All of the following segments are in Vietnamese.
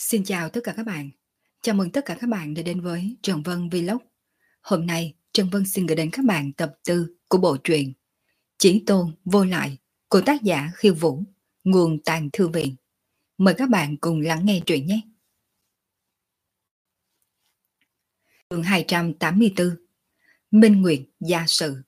Xin chào tất cả các bạn. Chào mừng tất cả các bạn đã đến với Trần Vân Vlog. Hôm nay, Trần Vân xin gửi đến các bạn tập 4 của bộ truyện Chí Tôn Vô Lại của tác giả Khiêu Vũ, nguồn Tàng Thư Viện. Mời các bạn cùng lắng nghe truyện nhé. Chương 284 Minh Nguyệt Gia Sự.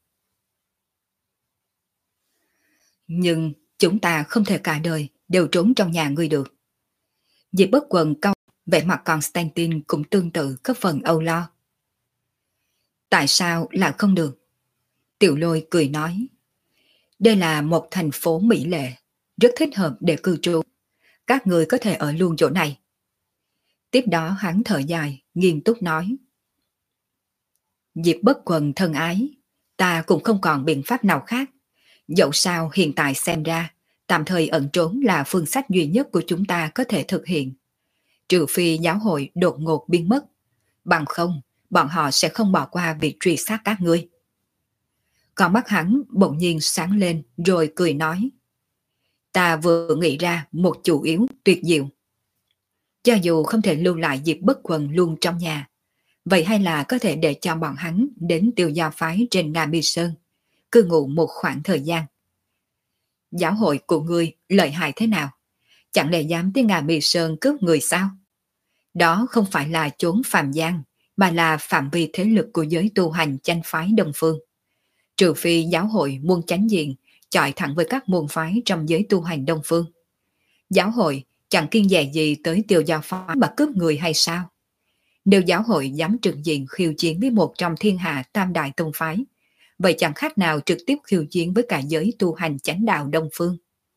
Nhưng chúng ta không thể cả đời đều trốn trong nhà ngươi được. Diệp Bất Quần cau, vẻ mặt Constantine cũng tương tự có phần âu lo. Tại sao lại không được? Tiểu Lôi cười nói. Đây là một thành phố mỹ lệ, rất thích hợp để cư trú. Các người có thể ở luôn chỗ này. Tiếp đó hắn thở dài, nghiêm túc nói. Diệp Bất Quần thân ái, ta cũng không còn biện pháp nào khác. Dẫu sao hiện tại xem ra, tạm thời ẩn trốn là phương sách duy nhất của chúng ta có thể thực hiện. Trừ phi giáo hội đột ngột biến mất. Bằng không, bọn họ sẽ không bỏ qua việc truy sát các ngươi. Con mắt hắn bỗng nhiên sáng lên rồi cười nói. Ta vừa nghĩ ra một chủ yếu tuyệt diệu. Cho dù không thể lưu lại Diệp Bất Quần luôn trong nhà, vậy hay là có thể để cho bọn hắn đến Tiêu Gia Phái trên Nga Mi Sơn, cư ngụ một khoảng thời gian. Giáo hội của ngươi lợi hại thế nào? Chẳng lẽ dám tới Nga Mi Sơn cướp người sao? Đó không phải là chốn phàm gian, mà là phạm vi thế lực của giới tu hành chánh phái Đông Phương. Trừ phi giáo hội muốn chánh diện, chọi thẳng với các môn phái trong giới tu hành Đông Phương. Giáo hội chẳng kiêng dè gì tới Tiêu Gia Phái mà cướp người hay sao? Nếu giáo hội dám trực diện khiêu chiến với một trong thiên hạ tam đại tông phái, vậy chẳng khác nào trực tiếp khiêu chiến với cả giới tu hành chánh đạo Đông Phương.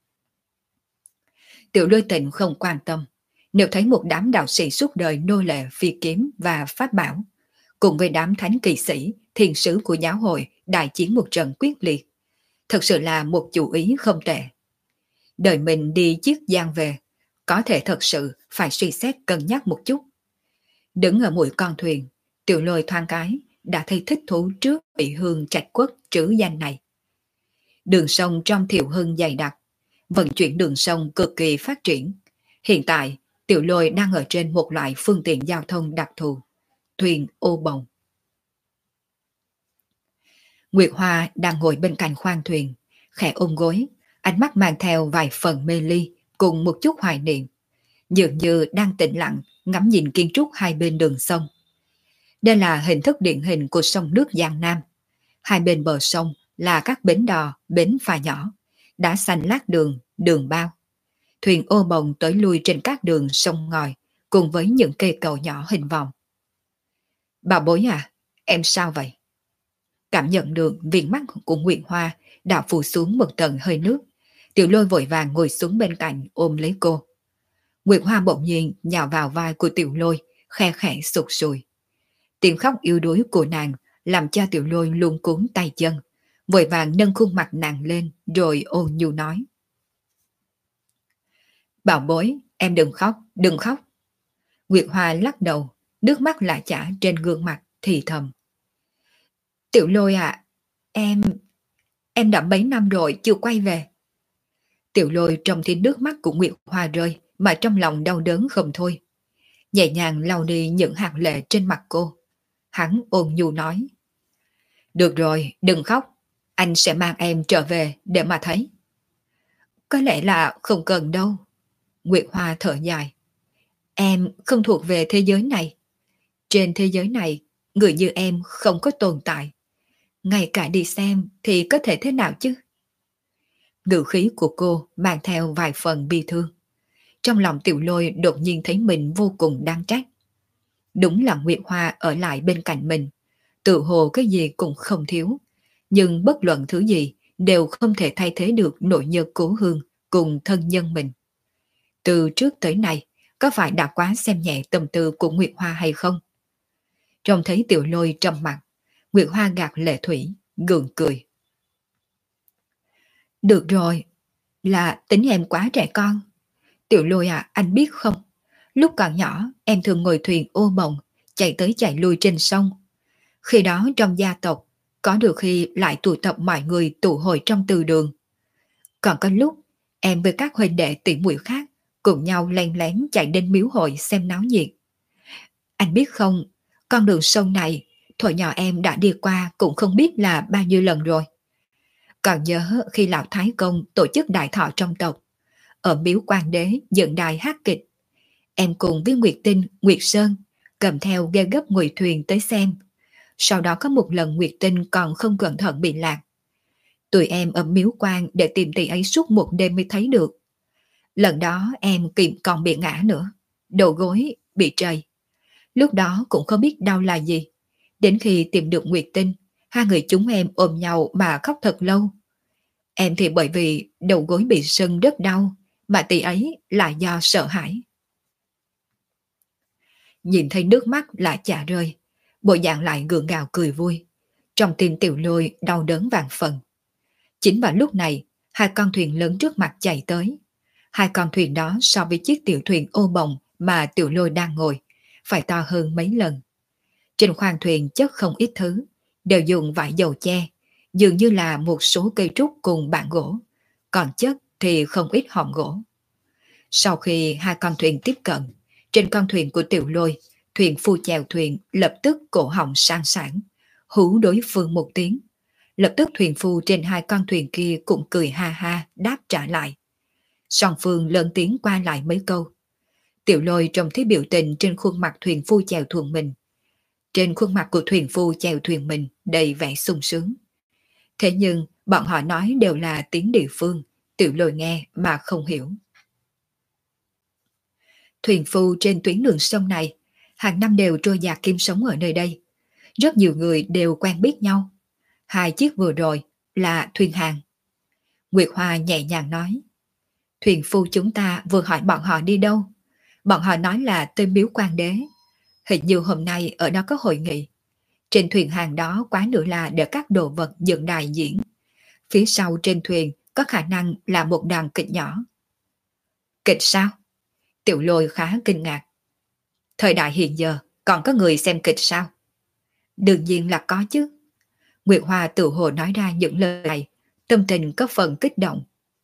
Tiểu Lôi Tịnh không quan tâm, nếu thấy một đám đạo sĩ suốt đời nô lệ phi kiếm và pháp bảo, cùng với đám thánh kỳ sĩ, thiền sứ của giáo hội đại chiến một trận quyết liệt, thật sự là một chủ ý không tệ. Đời mình đi chiếc giang về, có thể thật sự phải suy xét cân nhắc một chút. Đứng ở mũi con thuyền, Tiểu Lôi thoáng cái đã thấy thích thú trước bị hương trạch quốc trứ danh này. Đường sông trong Thiệu Hưng dày đặc, vận chuyển đường sông cực kỳ phát triển. Hiện tại, Tiểu Lôi đang ở trên một loại phương tiện giao thông đặc thù, thuyền ô bồng. Nguyệt Hoa đang ngồi bên cạnh khoang thuyền, khẽ ôm gối, ánh mắt mang theo vài phần mê ly cùng một chút hoài niệm, dường như đang tĩnh lặng ngắm nhìn kiến trúc hai bên đường sông. Đây là hình thức điển hình của sông nước Giang Nam. Hai bên bờ sông là các bến đò, bến phà nhỏ, đá xanh lát đường, đường bao. Thuyền ô bồng tới lui trên các đường sông ngòi, cùng với những cây cầu nhỏ hình vòng. Bà bối à, em sao vậy? Cảm nhận được viền mắt của Nguyệt Hoa đã phủ xuống một tầng hơi nước, Tiểu Lôi vội vàng ngồi xuống bên cạnh ôm lấy cô. Nguyệt Hoa bỗng nhiên nhào vào vai của Tiểu Lôi, khe khẽ sụt sùi. Tiếng khóc yếu đuối của nàng làm cho Tiểu Lôi luống cuống tay chân, vội vàng nâng khuôn mặt nàng lên rồi ôn nhu nói. Bảo bối, em đừng khóc, đừng khóc. Nguyệt Hoa lắc đầu, nước mắt lã chả trên gương mặt thì thầm. Tiểu Lôi à, em đã mấy năm rồi chưa quay về. Tiểu Lôi trông thấy nước mắt của Nguyệt Hoa rơi mà trong lòng đau đớn không thôi. Nhẹ nhàng lau đi những hạt lệ trên mặt cô. Hắn ôn nhu nói. Được rồi, đừng khóc. Anh sẽ mang em trở về để mà thấy. Có lẽ là không cần đâu. Nguyệt Hoa thở dài. Em không thuộc về thế giới này. Trên thế giới này, người như em không có tồn tại. Ngay cả đi xem thì có thể thế nào chứ? Ngữ khí của cô mang theo vài phần bi thương. Trong lòng Tiểu Lôi đột nhiên thấy mình vô cùng đáng trách. Đúng là Nguyệt Hoa ở lại bên cạnh mình, tự hồ cái gì cũng không thiếu, nhưng bất luận thứ gì đều không thể thay thế được nỗi nhớ cố hương cùng thân nhân mình. Từ trước tới nay, có phải đã quá xem nhẹ tâm tư của Nguyệt Hoa hay không? Trông thấy Tiểu Lôi trầm mặt, Nguyệt Hoa gạt lệ thủy, gượng cười. Được rồi, là tính em quá trẻ con. Tiểu Lôi à, anh biết không? Lúc còn nhỏ, em thường ngồi thuyền ô mộng, chạy tới chạy lui trên sông. Khi đó trong gia tộc, có được khi lại tụ tập mọi người tụ hội trong từ đường. Còn có lúc, em với các huynh đệ tỷ muội khác cùng nhau len lén chạy đến miếu hội xem náo nhiệt. Anh biết không, con đường sông này, thuở nhỏ em đã đi qua cũng không biết là bao nhiêu lần rồi. Còn nhớ khi lão Thái Công tổ chức đại thọ trong tộc, ở miếu Quan Đế dựng đài hát kịch. Em cùng với Nguyệt Tinh, Nguyệt Sơn cầm theo ghe gấp ngồi thuyền tới xem. Sau đó có một lần Nguyệt Tinh còn không cẩn thận bị lạc. Tụi em ở miếu quan để tìm tỷ ấy suốt một đêm mới thấy được. Lần đó em còn bị ngã nữa, đầu gối bị trầy. Lúc đó cũng không biết đau là gì. Đến khi tìm được Nguyệt Tinh, hai người chúng em ôm nhau mà khóc thật lâu. Em thì bởi vì đầu gối bị sưng rất đau, mà tỷ ấy là do sợ hãi. Nhìn thấy nước mắt lại chả rơi, bộ dạng lại gượng gạo cười vui. Trong tim Tiểu Lôi đau đớn vạn phần. Chính vào lúc này, hai con thuyền lớn trước mặt chạy tới. Hai con thuyền đó so với chiếc tiểu thuyền ô bồng mà Tiểu Lôi đang ngồi, phải to hơn mấy lần. Trên khoang thuyền chất không ít thứ, đều dùng vải dầu che, dường như là một số cây trúc cùng bảng gỗ, còn chất thì không ít hòm gỗ. Sau khi hai con thuyền tiếp cận, trên con thuyền của Tiểu Lôi, thuyền phu chèo thuyền lập tức cổ họng sang sảng, hú đối phương một tiếng. Lập tức thuyền phu trên hai con thuyền kia cũng cười ha ha đáp trả lại. Song phương lớn tiếng qua lại mấy câu. Tiểu Lôi trông thấy biểu tình trên khuôn mặt thuyền phu chèo thuyền mình. Trên khuôn mặt của thuyền phu chèo thuyền mình đầy vẻ sung sướng. Thế nhưng bọn họ nói đều là tiếng địa phương, Tiểu Lôi nghe mà không hiểu. Thuyền phu trên tuyến đường sông này hàng năm đều trôi dạt kiếm sống ở nơi đây. Rất nhiều người đều quen biết nhau. Hai chiếc vừa rồi là thuyền hàng. Nguyệt Hoa nhẹ nhàng nói. Thuyền phu chúng ta vừa hỏi bọn họ đi đâu. Bọn họ nói là tới miếu Quan Đế. Hình như hôm nay ở đó có hội nghị. Trên thuyền hàng đó quá nữa là để các đồ vật dựng đài diễn. Phía sau trên thuyền có khả năng là một đoàn kịch nhỏ. Kịch sao? Tiểu Lôi khá kinh ngạc. Thời đại hiện giờ còn có người xem kịch sao? Đương nhiên là có chứ. Nguyệt Hoa tự hồ nói ra những lời này, tâm tình có phần kích động.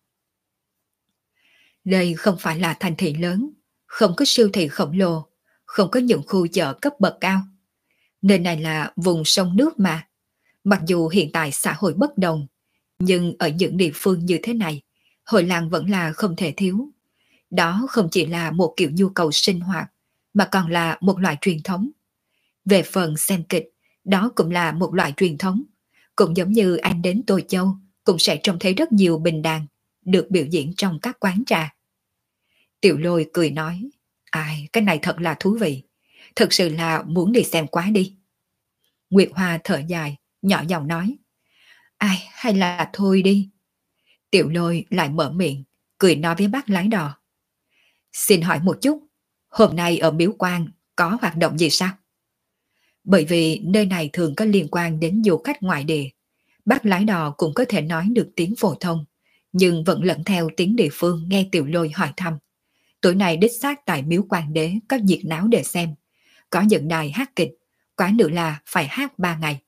Đây không phải là thành thị lớn, không có siêu thị khổng lồ, không có những khu chợ cấp bậc cao. Nơi này là vùng sông nước mà. Mặc dù hiện tại xã hội bất đồng, nhưng ở những địa phương như thế này, hội làng vẫn là không thể thiếu. Đó không chỉ là một kiểu nhu cầu sinh hoạt, mà còn là một loại truyền thống. Về phần xem kịch, đó cũng là một loại truyền thống. Cũng giống như anh đến Tô Châu, cũng sẽ trông thấy rất nhiều bình đàn, được biểu diễn trong các quán trà. Tiểu Lôi cười nói, ai, cái này thật là thú vị. Thật sự là muốn đi xem quá đi. Nguyệt Hoa thở dài, nhỏ giọng nói, ai, hay là thôi đi. Tiểu Lôi lại mở miệng, cười nói với bác lái đò. Xin hỏi một chút, hôm nay ở miếu quan có hoạt động gì sao? Bởi vì nơi này thường có liên quan đến du khách ngoại địa, bác lái đò cũng có thể nói được tiếng phổ thông, nhưng vẫn lẫn theo tiếng địa phương nghe Tiểu Lôi hỏi thăm. Tối nay đích xác tại miếu Quan Đế có nhiệt náo để xem, có dựng đài hát kịch, quá nữa là phải hát 3 ngày.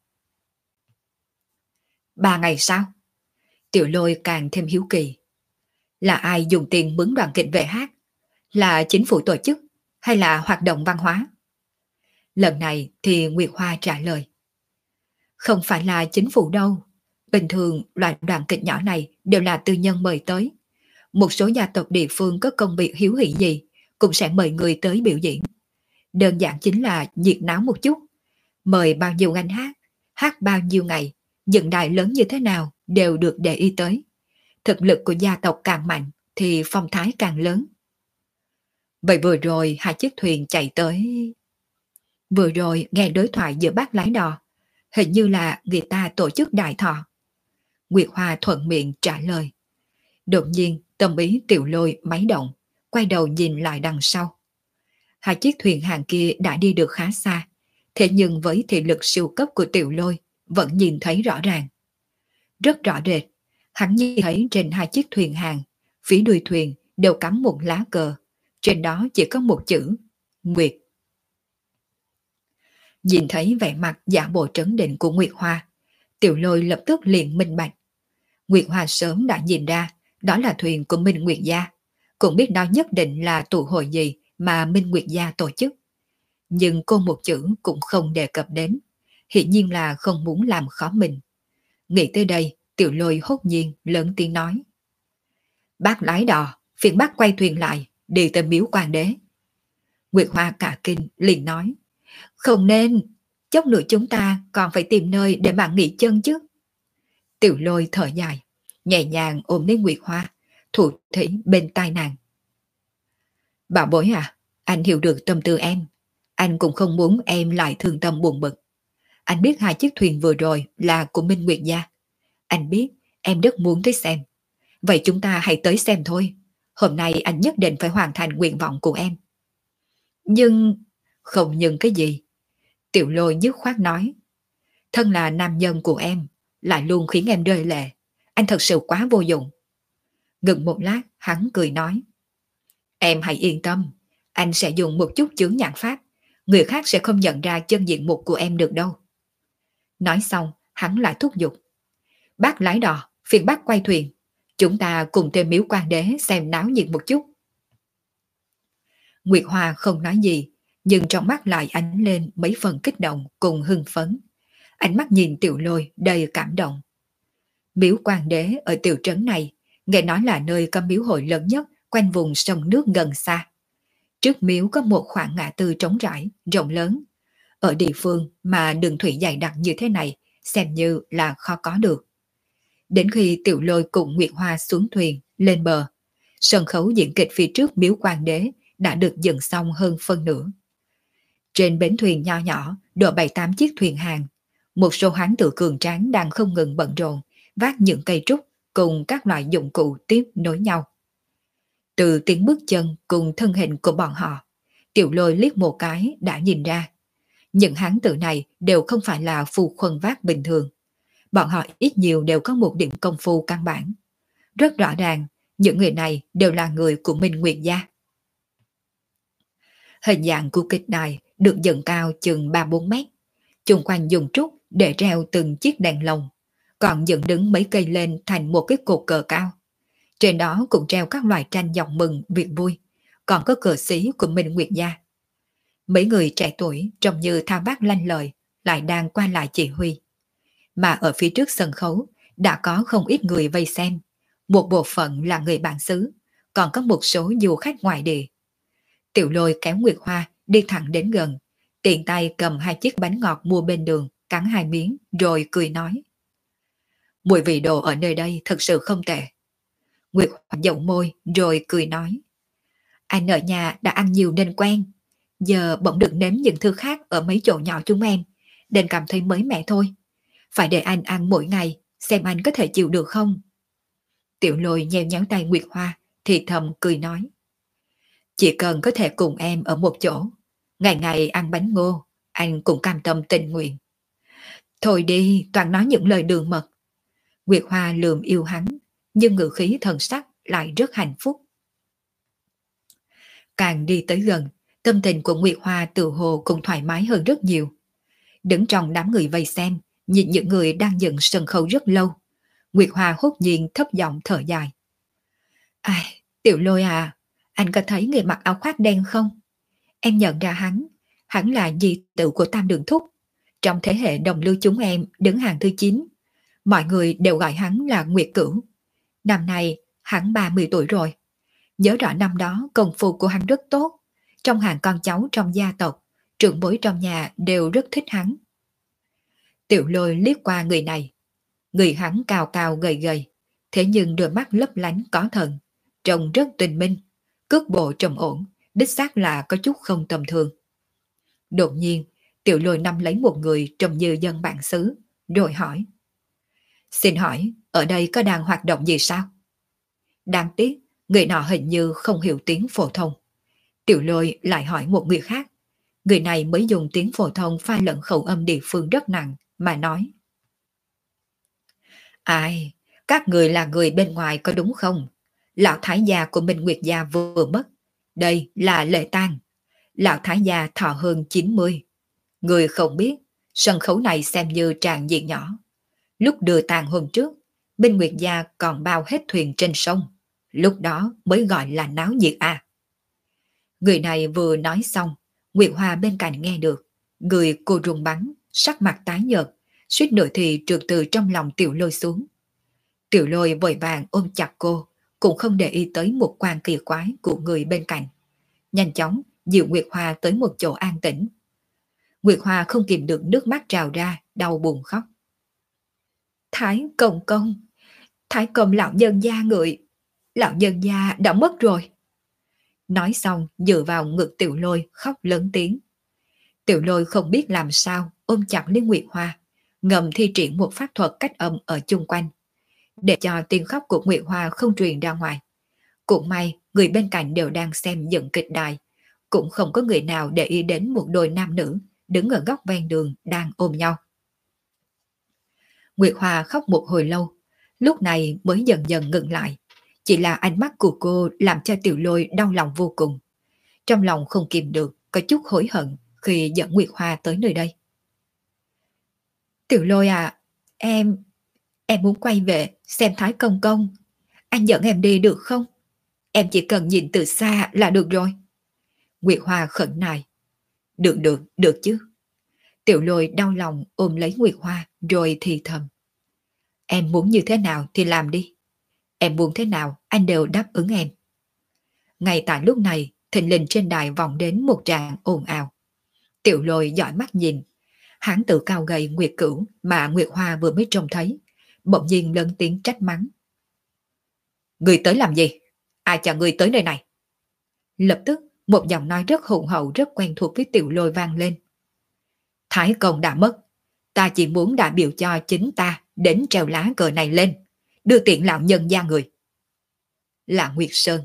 3 ngày sao? Tiểu Lôi càng thêm hiếu kỳ. Là ai dùng tiền mướn đoàn kịch về hát? Là chính phủ tổ chức hay là hoạt động văn hóa? Lần này thì Nguyệt Hoa trả lời. Không phải là chính phủ đâu. Bình thường loại đoàn kịch nhỏ này đều là tư nhân mời tới. Một số gia tộc địa phương có công việc hiếu hỉ gì cũng sẽ mời người tới biểu diễn. Đơn giản chính là nhiệt náo một chút. Mời bao nhiêu anh hát, hát bao nhiêu ngày, dựng đài lớn như thế nào đều được để ý tới. Thực lực của gia tộc càng mạnh thì phong thái càng lớn. Vậy vừa rồi hai chiếc thuyền chạy tới. Vừa rồi nghe đối thoại giữa bác lái đò, hình như là người ta tổ chức đại thọ. Nguyệt Hoa thuận miệng trả lời. Đột nhiên tâm ý Tiểu Lôi máy động, quay đầu nhìn lại đằng sau. Hai chiếc thuyền hàng kia đã đi được khá xa, thế nhưng với thị lực siêu cấp của Tiểu Lôi vẫn nhìn thấy rõ ràng. Rất rõ rệt, hắn nhìn thấy trên hai chiếc thuyền hàng, phía đuôi thuyền đều cắm một lá cờ, trên đó chỉ có một chữ Nguyệt. Nhìn thấy vẻ mặt giả bộ trấn định của Nguyệt Hoa, Tiểu Lôi lập tức liền minh bạch. Nguyệt Hoa sớm đã nhìn ra đó là thuyền của Minh Nguyệt gia, cũng biết đó nhất định là tụ hội gì mà Minh Nguyệt gia tổ chức. Nhưng cô một chữ cũng không đề cập đến, hiển nhiên là không muốn làm khó mình. Nghĩ tới đây, Tiểu Lôi hốt nhiên lớn tiếng nói: Bác lái đò, phiền bác quay thuyền lại, đi tới miếu quan đế. Nguyệt Hoa cả kinh liền nói: Không nên, chốc nữa chúng ta còn phải tìm nơi để mà nghỉ chân chứ. Tiểu Lôi thở dài, nhẹ nhàng ôm lấy Nguyệt Hoa, thủ thỉ bên tai nàng: Bảo bối à, anh hiểu được tâm tư em. Anh cũng không muốn em lại thương tâm buồn bực. Anh biết 2 chiếc thuyền vừa rồi là của Minh Nguyệt gia. Anh biết em rất muốn tới xem. Vậy chúng ta hãy tới xem thôi. Hôm nay anh nhất định phải hoàn thành nguyện vọng của em. Nhưng... Không nhưng cái gì? Tiểu Lôi dứt khoát nói: Thân là nam nhân của em, lại luôn khiến em rơi lệ. Anh thật sự quá vô dụng. Ngừng một lát, hắn cười nói: Em hãy yên tâm, anh sẽ dùng một chút chướng nhãn pháp, người khác sẽ không nhận ra chân diện mục của em được đâu. Nói xong, hắn lại thúc giục: Bác lái đò, phiền bác quay thuyền, chúng ta cùng tới miếu quan đế xem náo nhiệt một chút. Nguyệt Hoa không nói gì, nhưng trong mắt lại ánh lên mấy phần kích động cùng hưng phấn. Ánh mắt nhìn Tiểu Lôi đầy cảm động. Miếu quan đế ở tiểu trấn này, nghe nói là nơi có miếu hội lớn nhất quanh vùng sông nước gần xa. Trước miếu có một khoảng ngã tư trống rãi, rộng lớn. Ở địa phương mà đường thủy dày đặc như thế này, xem như là khó có được. Đến khi Tiểu Lôi cùng Nguyệt Hoa xuống thuyền, lên bờ, sân khấu diễn kịch phía trước miếu quan đế đã được dựng xong hơn phân nửa. Trên bến thuyền nho nhỏ, độ 7-8 chiếc thuyền hàng, một số hán tử cường tráng đang không ngừng bận rộn, vác những cây trúc cùng các loại dụng cụ tiếp nối nhau. Từ tiếng bước chân cùng thân hình của bọn họ, Tiểu Lôi liếc một cái đã nhìn ra. Những hán tử này đều không phải là phu khuân vác bình thường. Bọn họ ít nhiều đều có một điểm công phu căn bản. Rất rõ ràng, những người này đều là người của Minh Nguyệt gia. Hình dạng của kịch đài được dựng cao chừng 3-4 mét. Chung quanh dùng trúc để treo từng chiếc đèn lồng, còn dựng đứng mấy cây lên thành một cái cột cờ cao. Trên đó cũng treo các loại tranh giọng mừng việc vui, còn có cờ xí của Minh Nguyệt gia. Mấy người trẻ tuổi trông như thao tác lanh lợi, lại đang qua lại chỉ huy. Mà ở phía trước sân khấu đã có không ít người vây xem. Một bộ phận là người bản xứ, còn có một số du khách ngoại địa. Tiểu Lôi kéo Nguyệt Hoa đi thẳng đến gần, tiện tay cầm 2 chiếc bánh ngọt mua bên đường, cắn 2 miếng rồi cười nói: Mùi vị đồ ở nơi đây thật sự không tệ. Nguyệt Hoa dậu môi rồi cười nói: Anh ở nhà đã ăn nhiều nên quen, giờ bỗng được nếm những thứ khác ở mấy chỗ nhỏ chúng em, nên cảm thấy mới mẻ thôi. Phải để anh ăn mỗi ngày, xem anh có thể chịu được không? Tiểu Lôi nheo nhéo tay Nguyệt Hoa, thì thầm cười nói: Chỉ cần có thể cùng em ở một chỗ, ngày ngày ăn bánh ngô, anh cũng cam tâm tình nguyện. Thôi đi, toàn nói những lời đường mật. Nguyệt Hoa lườm yêu hắn, nhưng ngữ khí thần sắc lại rất hạnh phúc. Càng đi tới gần, tâm tình của Nguyệt Hoa tự hồ cũng thoải mái hơn rất nhiều. Đứng trong đám người vây xem, nhìn những người đang dựng sân khấu rất lâu, Nguyệt Hoa hốt nhiên thấp giọng thở dài. Ai, Tiểu Lôi à, anh có thấy người mặc áo khoác đen không? Em nhận ra hắn là di tử của Tam Đường Thúc. Trong thế hệ đồng lưu chúng em đứng hàng thứ 9, mọi người đều gọi hắn là Nguyệt Cửu. Năm nay hắn 30 tuổi rồi. Nhớ rõ năm đó công phu của hắn rất tốt. Trong hàng con cháu trong gia tộc, trưởng bối trong nhà đều rất thích hắn. Tiểu Lôi liếc qua người này. Người hắn cao cao gầy gầy, thế nhưng đôi mắt lấp lánh có thần, trông rất tinh minh, cước bộ trầm ổn, đích xác là có chút không tầm thường. Đột nhiên, Tiểu Lôi nắm lấy một người trông như dân bản xứ, rồi hỏi: Xin hỏi, ở đây có đang hoạt động gì sao? Đáng tiếc, người nọ hình như không hiểu tiếng phổ thông. Tiểu Lôi lại hỏi một người khác. Người này mới dùng tiếng phổ thông pha lẫn khẩu âm địa phương rất nặng, mà nói: Ai, các người là người bên ngoài có đúng không? Lão thái gia của Minh Nguyệt gia vừa mất. Đây là lễ tang. Lão thái gia thọ hơn 90. Người không biết, sân khấu này xem như tràng diện nhỏ. Lúc đưa tang hôm trước, Minh Nguyệt gia còn bao hết thuyền trên sông. Lúc đó mới gọi là náo nhiệt à. Người này vừa nói xong, Nguyệt Hoa bên cạnh nghe được. Người cô run bắn, sắc mặt tái nhợt, suýt nữa thì trượt từ trong lòng Tiểu Lôi xuống. Tiểu Lôi vội vàng ôm chặt cô, cũng không để ý tới một quan kỳ quái của người bên cạnh. Nhanh chóng dìu Nguyệt Hoa tới một chỗ an tĩnh. Nguyệt Hoa không kìm được nước mắt trào ra, đau buồn khóc. Thái công công, Thái công lão nhân gia người, lão nhân gia đã mất rồi. Nói xong dựa vào ngực Tiểu Lôi khóc lớn tiếng. Tiểu Lôi không biết làm sao ôm chặt lấy Nguyệt Hoa, ngầm thi triển một pháp thuật cách âm ở chung quanh, để cho tiếng khóc của Nguyệt Hoa không truyền ra ngoài. Cũng may người bên cạnh đều đang xem dựng kịch đài, cũng không có người nào để ý đến một đôi nam nữ đứng ở góc ven đường đang ôm nhau. Nguyệt Hoa khóc một hồi lâu, lúc này mới dần dần ngừng lại. Chỉ là ánh mắt của cô làm cho Tiểu Lôi đau lòng vô cùng. Trong lòng không kìm được, có chút hối hận khi dẫn Nguyệt Hoa tới nơi đây. Tiểu Lôi à, em muốn quay về xem Thái công công. Anh dẫn em đi được không? Em chỉ cần nhìn từ xa là được rồi. Nguyệt Hoa khẩn nài. Được chứ. Tiểu Lôi đau lòng ôm lấy Nguyệt Hoa rồi thì thầm. Em muốn như thế nào thì làm đi. Em muốn thế nào anh đều đáp ứng em. Ngay tại lúc này, thình lình trên đài vọng đến một tràng ồn ào. Tiểu Lôi dõi mắt nhìn. Hán tử cao gầy Nguyệt Cửu mà Nguyệt Hoa vừa mới trông thấy, bỗng nhiên lớn tiếng trách mắng. Người tới làm gì? Ai cho người tới nơi này? Lập tức, một giọng nói rất hùng hậu rất quen thuộc với Tiểu Lôi vang lên. Thái công đã mất. Ta chỉ muốn đại biểu cho chính ta đến treo lá cờ này lên, đưa tiện lão nhân gia người. Là Nguyệt Sơn.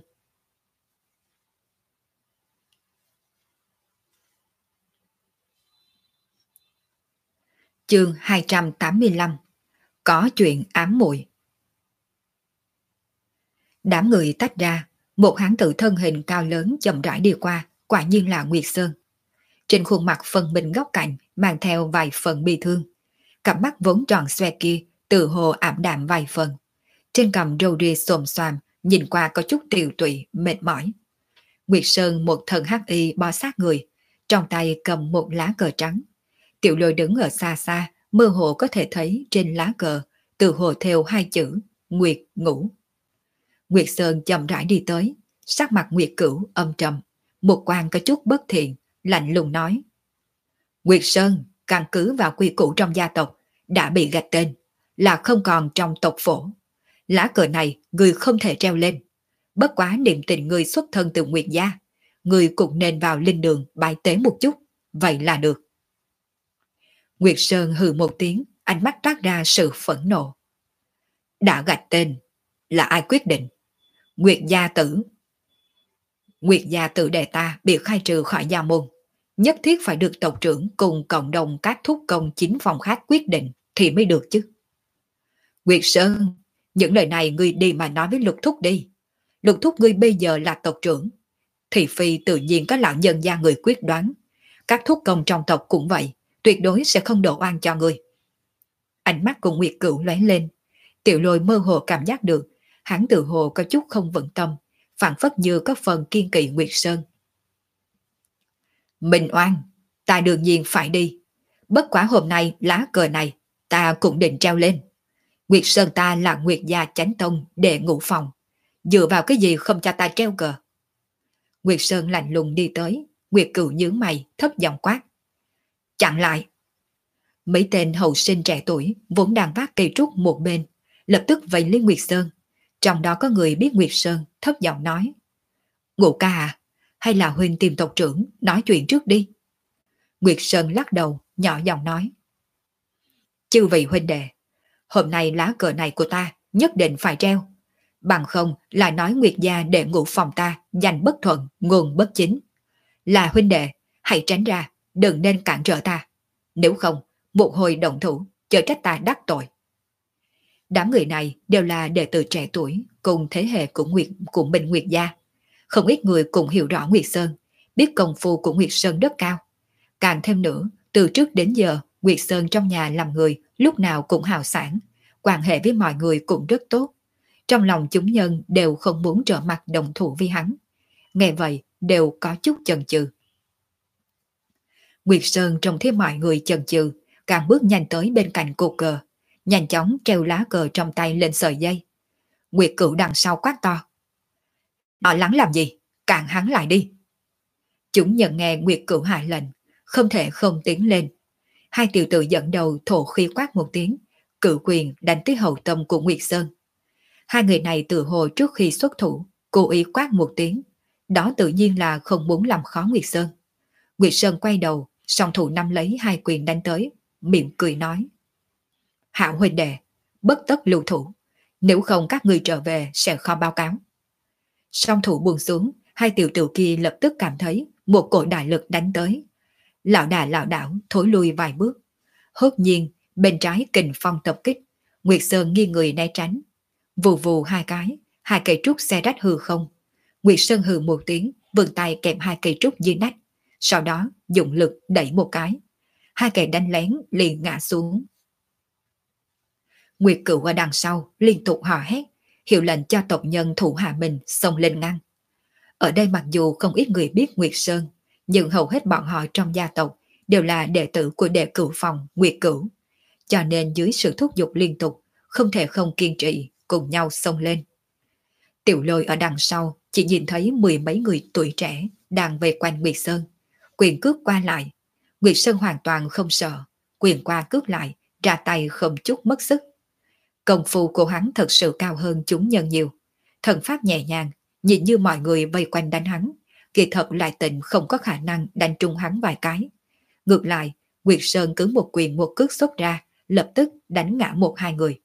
Chương 285. Có chuyện ám muội. Đám người tách ra, một hán tử thân hình cao lớn chậm rãi đi qua, quả nhiên là Nguyệt Sơn. Trên khuôn mặt phần mình góc cạnh mang theo vài phần bi thương. Cặp mắt vốn tròn xoe kia tự hồ ảm đạm vài phần. Trên cằm râu ria xồm xoàm, nhìn qua có chút tiều tụy, mệt mỏi. Nguyệt Sơn một thần hắc y bó sát người, trong tay cầm một lá cờ trắng. Tiểu Lôi đứng ở xa xa, mơ hồ có thể thấy trên lá cờ tự hồ theo hai chữ Nguyệt Ngũ. Nguyệt Sơn chậm rãi đi tới, sắc mặt Nguyệt Cửu âm trầm, một quan có chút bất thiện, lạnh lùng nói. Nguyệt Sơn căn cứ vào quy củ trong gia tộc đã bị gạch tên, là không còn trong tộc phổ. Lá cờ này người không thể treo lên. Bất quá niệm tình người xuất thân từ Nguyệt gia, người cũng nên vào linh đường bài tế một chút, vậy là được. Nguyệt Sơn hừ một tiếng, ánh mắt toát ra sự phẫn nộ. Đã gạch tên, là ai quyết định? Nguyệt gia tử đệ ta bị khai trừ khỏi gia môn, nhất thiết phải được tộc trưởng cùng cộng đồng các thúc công chính phòng khác quyết định thì mới được chứ. Nguyệt Sơn, những lời này ngươi đi mà nói với Lục Thúc đi. Lục Thúc ngươi bây giờ là tộc trưởng, thì phi tự nhiên có lão nhân gia người quyết đoán. Các thúc công trong tộc cũng vậy, tuyệt đối sẽ không đổ oan cho ngươi. Ánh mắt của Nguyệt Cửu lóe lên, Tiểu Lôi mơ hồ cảm giác được, hắn tự hồ có chút không vững tâm, phản phất như có phần kiên kỵ Nguyệt Sơn. Minh oan, ta đương nhiên phải đi. Bất quá hôm nay lá cờ này ta cũng định treo lên. Nguyệt Sơn ta là Nguyệt gia chánh tông đệ ngũ phòng, dựa vào cái gì không cho ta treo cờ? Nguyệt Sơn lạnh lùng đi tới, Nguyệt Cửu nhướng mày thấp giọng quát. Chặn lại. Mấy tên hậu sinh trẻ tuổi vốn đang vác cây trúc một bên, lập tức vây lấy Nguyệt Sơn. Trong đó có người biết Nguyệt Sơn thấp giọng nói. Ngũ ca à, hay là huynh tìm tộc trưởng nói chuyện trước đi. Nguyệt Sơn lắc đầu, nhỏ giọng nói. Chư vị huynh đệ, hôm nay lá cờ này của ta nhất định phải treo. Bằng không lại nói Nguyệt gia đệ ngũ phòng ta danh bất thuận, nguồn bất chính. Là huynh đệ, hãy tránh ra, đừng nên cản trở ta. Nếu không, một hồi động thủ, chớ trách ta đắc tội. Đám người này đều là đệ tử trẻ tuổi cùng thế hệ của Minh Nguyệt gia. Không ít người cũng hiểu rõ Nguyệt Sơn, biết công phu của Nguyệt Sơn rất cao. Càng thêm nữa, từ trước đến giờ, Nguyệt Sơn trong nhà làm người lúc nào cũng hào sảng, quan hệ với mọi người cũng rất tốt. Trong lòng chúng nhân đều không muốn trở mặt đồng thủ với hắn. Nghe vậy đều có chút chần chừ. Nguyệt Sơn trông thấy mọi người chần chừ, càng bước nhanh tới bên cạnh cột cờ, nhanh chóng treo lá cờ trong tay lên sợi dây. Nguyệt Cửu đằng sau quát to: "Lo lắng làm gì? Cản hắn lại đi!" Chúng nhận nghe Nguyệt Cửu hạ lệnh, không thể không tiến lên. Hai tiểu tử dẫn đầu thổ khí quát một tiếng, cự quyền đánh tới hậu tâm của Nguyệt Sơn. Hai người này tự hồ trước khi xuất thủ, cố ý quát một tiếng, đó tự nhiên là không muốn làm khó Nguyệt Sơn. Nguyệt Sơn quay đầu, song thủ nắm lấy hai quyền đánh tới, miệng cười nói: "Hảo huynh đệ, bất tất lưu thủ, nếu không các ngươi trở về sẽ khó báo cáo." Song thủ buông xuống, hai tiểu tử kia lập tức cảm thấy một cỗ đại lực đánh tới. Lão đà lão đảo thối lui vài bước. Hốt nhiên, bên trái kình phong tập kích, Nguyệt Sơn nghiêng người né tránh. Vù vù hai cây trúc xe rách hư không. Nguyệt Sơn hừ một tiếng, vươn tay kèm hai cây trúc dưới nách, sau đó dùng lực đẩy một cái. Hai kẻ đánh lén liền ngã xuống. Nguyệt Cửu ở đằng sau liên tục hò hét, hiệu lệnh cho tộc nhân thủ hạ mình xông lên ngăn. Ở đây mặc dù không ít người biết Nguyệt Sơn, nhưng hầu hết bọn họ trong gia tộc đều là đệ tử của đệ cửu phòng Nguyệt Cửu, cho nên dưới sự thúc giục liên tục, không thể không kiên trì, cùng nhau xông lên. Tiểu Lôi ở đằng sau chỉ nhìn thấy mười mấy người tuổi trẻ đang vây quanh Nguyệt Sơn, quyền cước qua lại. Nguyệt Sơn hoàn toàn không sợ, quyền qua cước lại, ra tay không chút mất sức. Công phu của hắn thật sự cao hơn chúng nhân nhiều, thần pháp nhẹ nhàng, nhìn như mọi người vây quanh đánh hắn, kỳ thật lại tịnh không có khả năng đánh trúng hắn vài cái. Ngược lại, Nguyệt Sơn cứ một quyền một cước xuất ra, lập tức đánh ngã một hai người.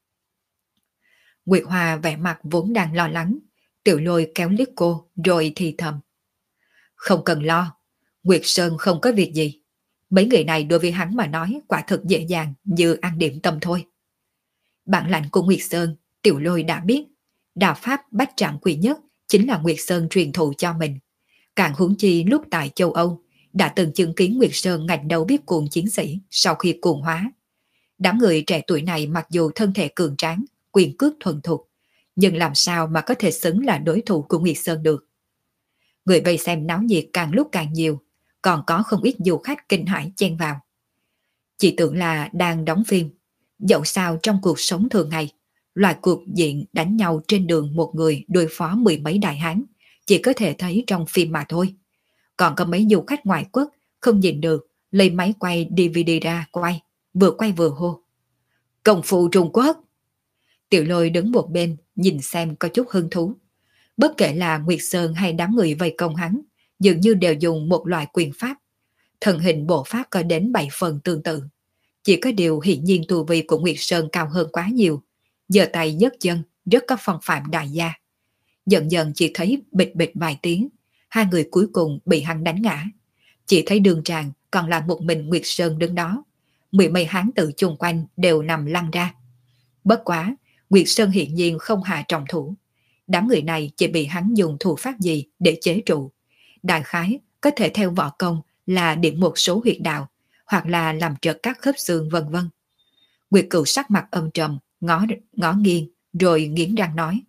Nguyệt Hoa vẻ mặt vốn đang lo lắng, Tiểu Lôi kéo liếc cô rồi thì thầm: "Không cần lo, Nguyệt Sơn không có việc gì. Mấy người này đối với hắn mà nói quả thật dễ dàng như ăn điểm tâm thôi." Bản lãnh của Nguyệt Sơn, Tiểu Lôi đã biết, đạo pháp bách trạng quỷ nhất chính là Nguyệt Sơn truyền thụ cho mình. Càng huống chi lúc tại châu Âu, đã từng chứng kiến Nguyệt Sơn ngạnh đấu biết cuồng chiến sĩ sau khi cuồng hóa. Đám người trẻ tuổi này mặc dù thân thể cường tráng, quyền cước thuần thục, nhưng làm sao mà có thể xứng là đối thủ của Nguyệt Sơn được. Người vây xem náo nhiệt càng lúc càng nhiều, còn có không ít du khách kinh hãi chen vào. Chỉ tưởng là đang đóng phim, dẫu sao trong cuộc sống thường ngày, loại cuộc diện đánh nhau trên đường một người đối phó mười mấy đại hán chỉ có thể thấy trong phim mà thôi. Còn có mấy du khách ngoại quốc không nhìn được, lấy máy quay DVD ra quay vừa hô: "Công phu Trung Quốc!" Tiểu Lôi đứng một bên nhìn xem có chút hứng thú. Bất kể là Nguyệt Sơn hay đám người vây công hắn, dường như đều dùng một loại quyền pháp. Thần hình bộ pháp có đến 7 phần tương tự. Chỉ có điều hiển nhiên tu vi của Nguyệt Sơn cao hơn quá nhiều. Giơ tay nhấc chân rất có phong phạm đại gia. Dần dần chỉ thấy bịch bịch vài tiếng, hai người cuối cùng bị hắn đánh ngã. Chỉ thấy đường tràng còn là một mình Nguyệt Sơn đứng đó. Mười mấy hán tử chung quanh đều nằm lăn ra. Bất quá, Nguyệt Sơn hiển nhiên không hạ trọng thủ. Đám người này chỉ bị hắn dùng thủ pháp gì để chế trụ. Đại khái có thể theo võ công là điểm một số huyệt đạo, hoặc là làm trật các khớp xương vân vân. Nguyệt Cửu sắc mặt âm trầm, ngó nghiêng, rồi nghiến răng nói: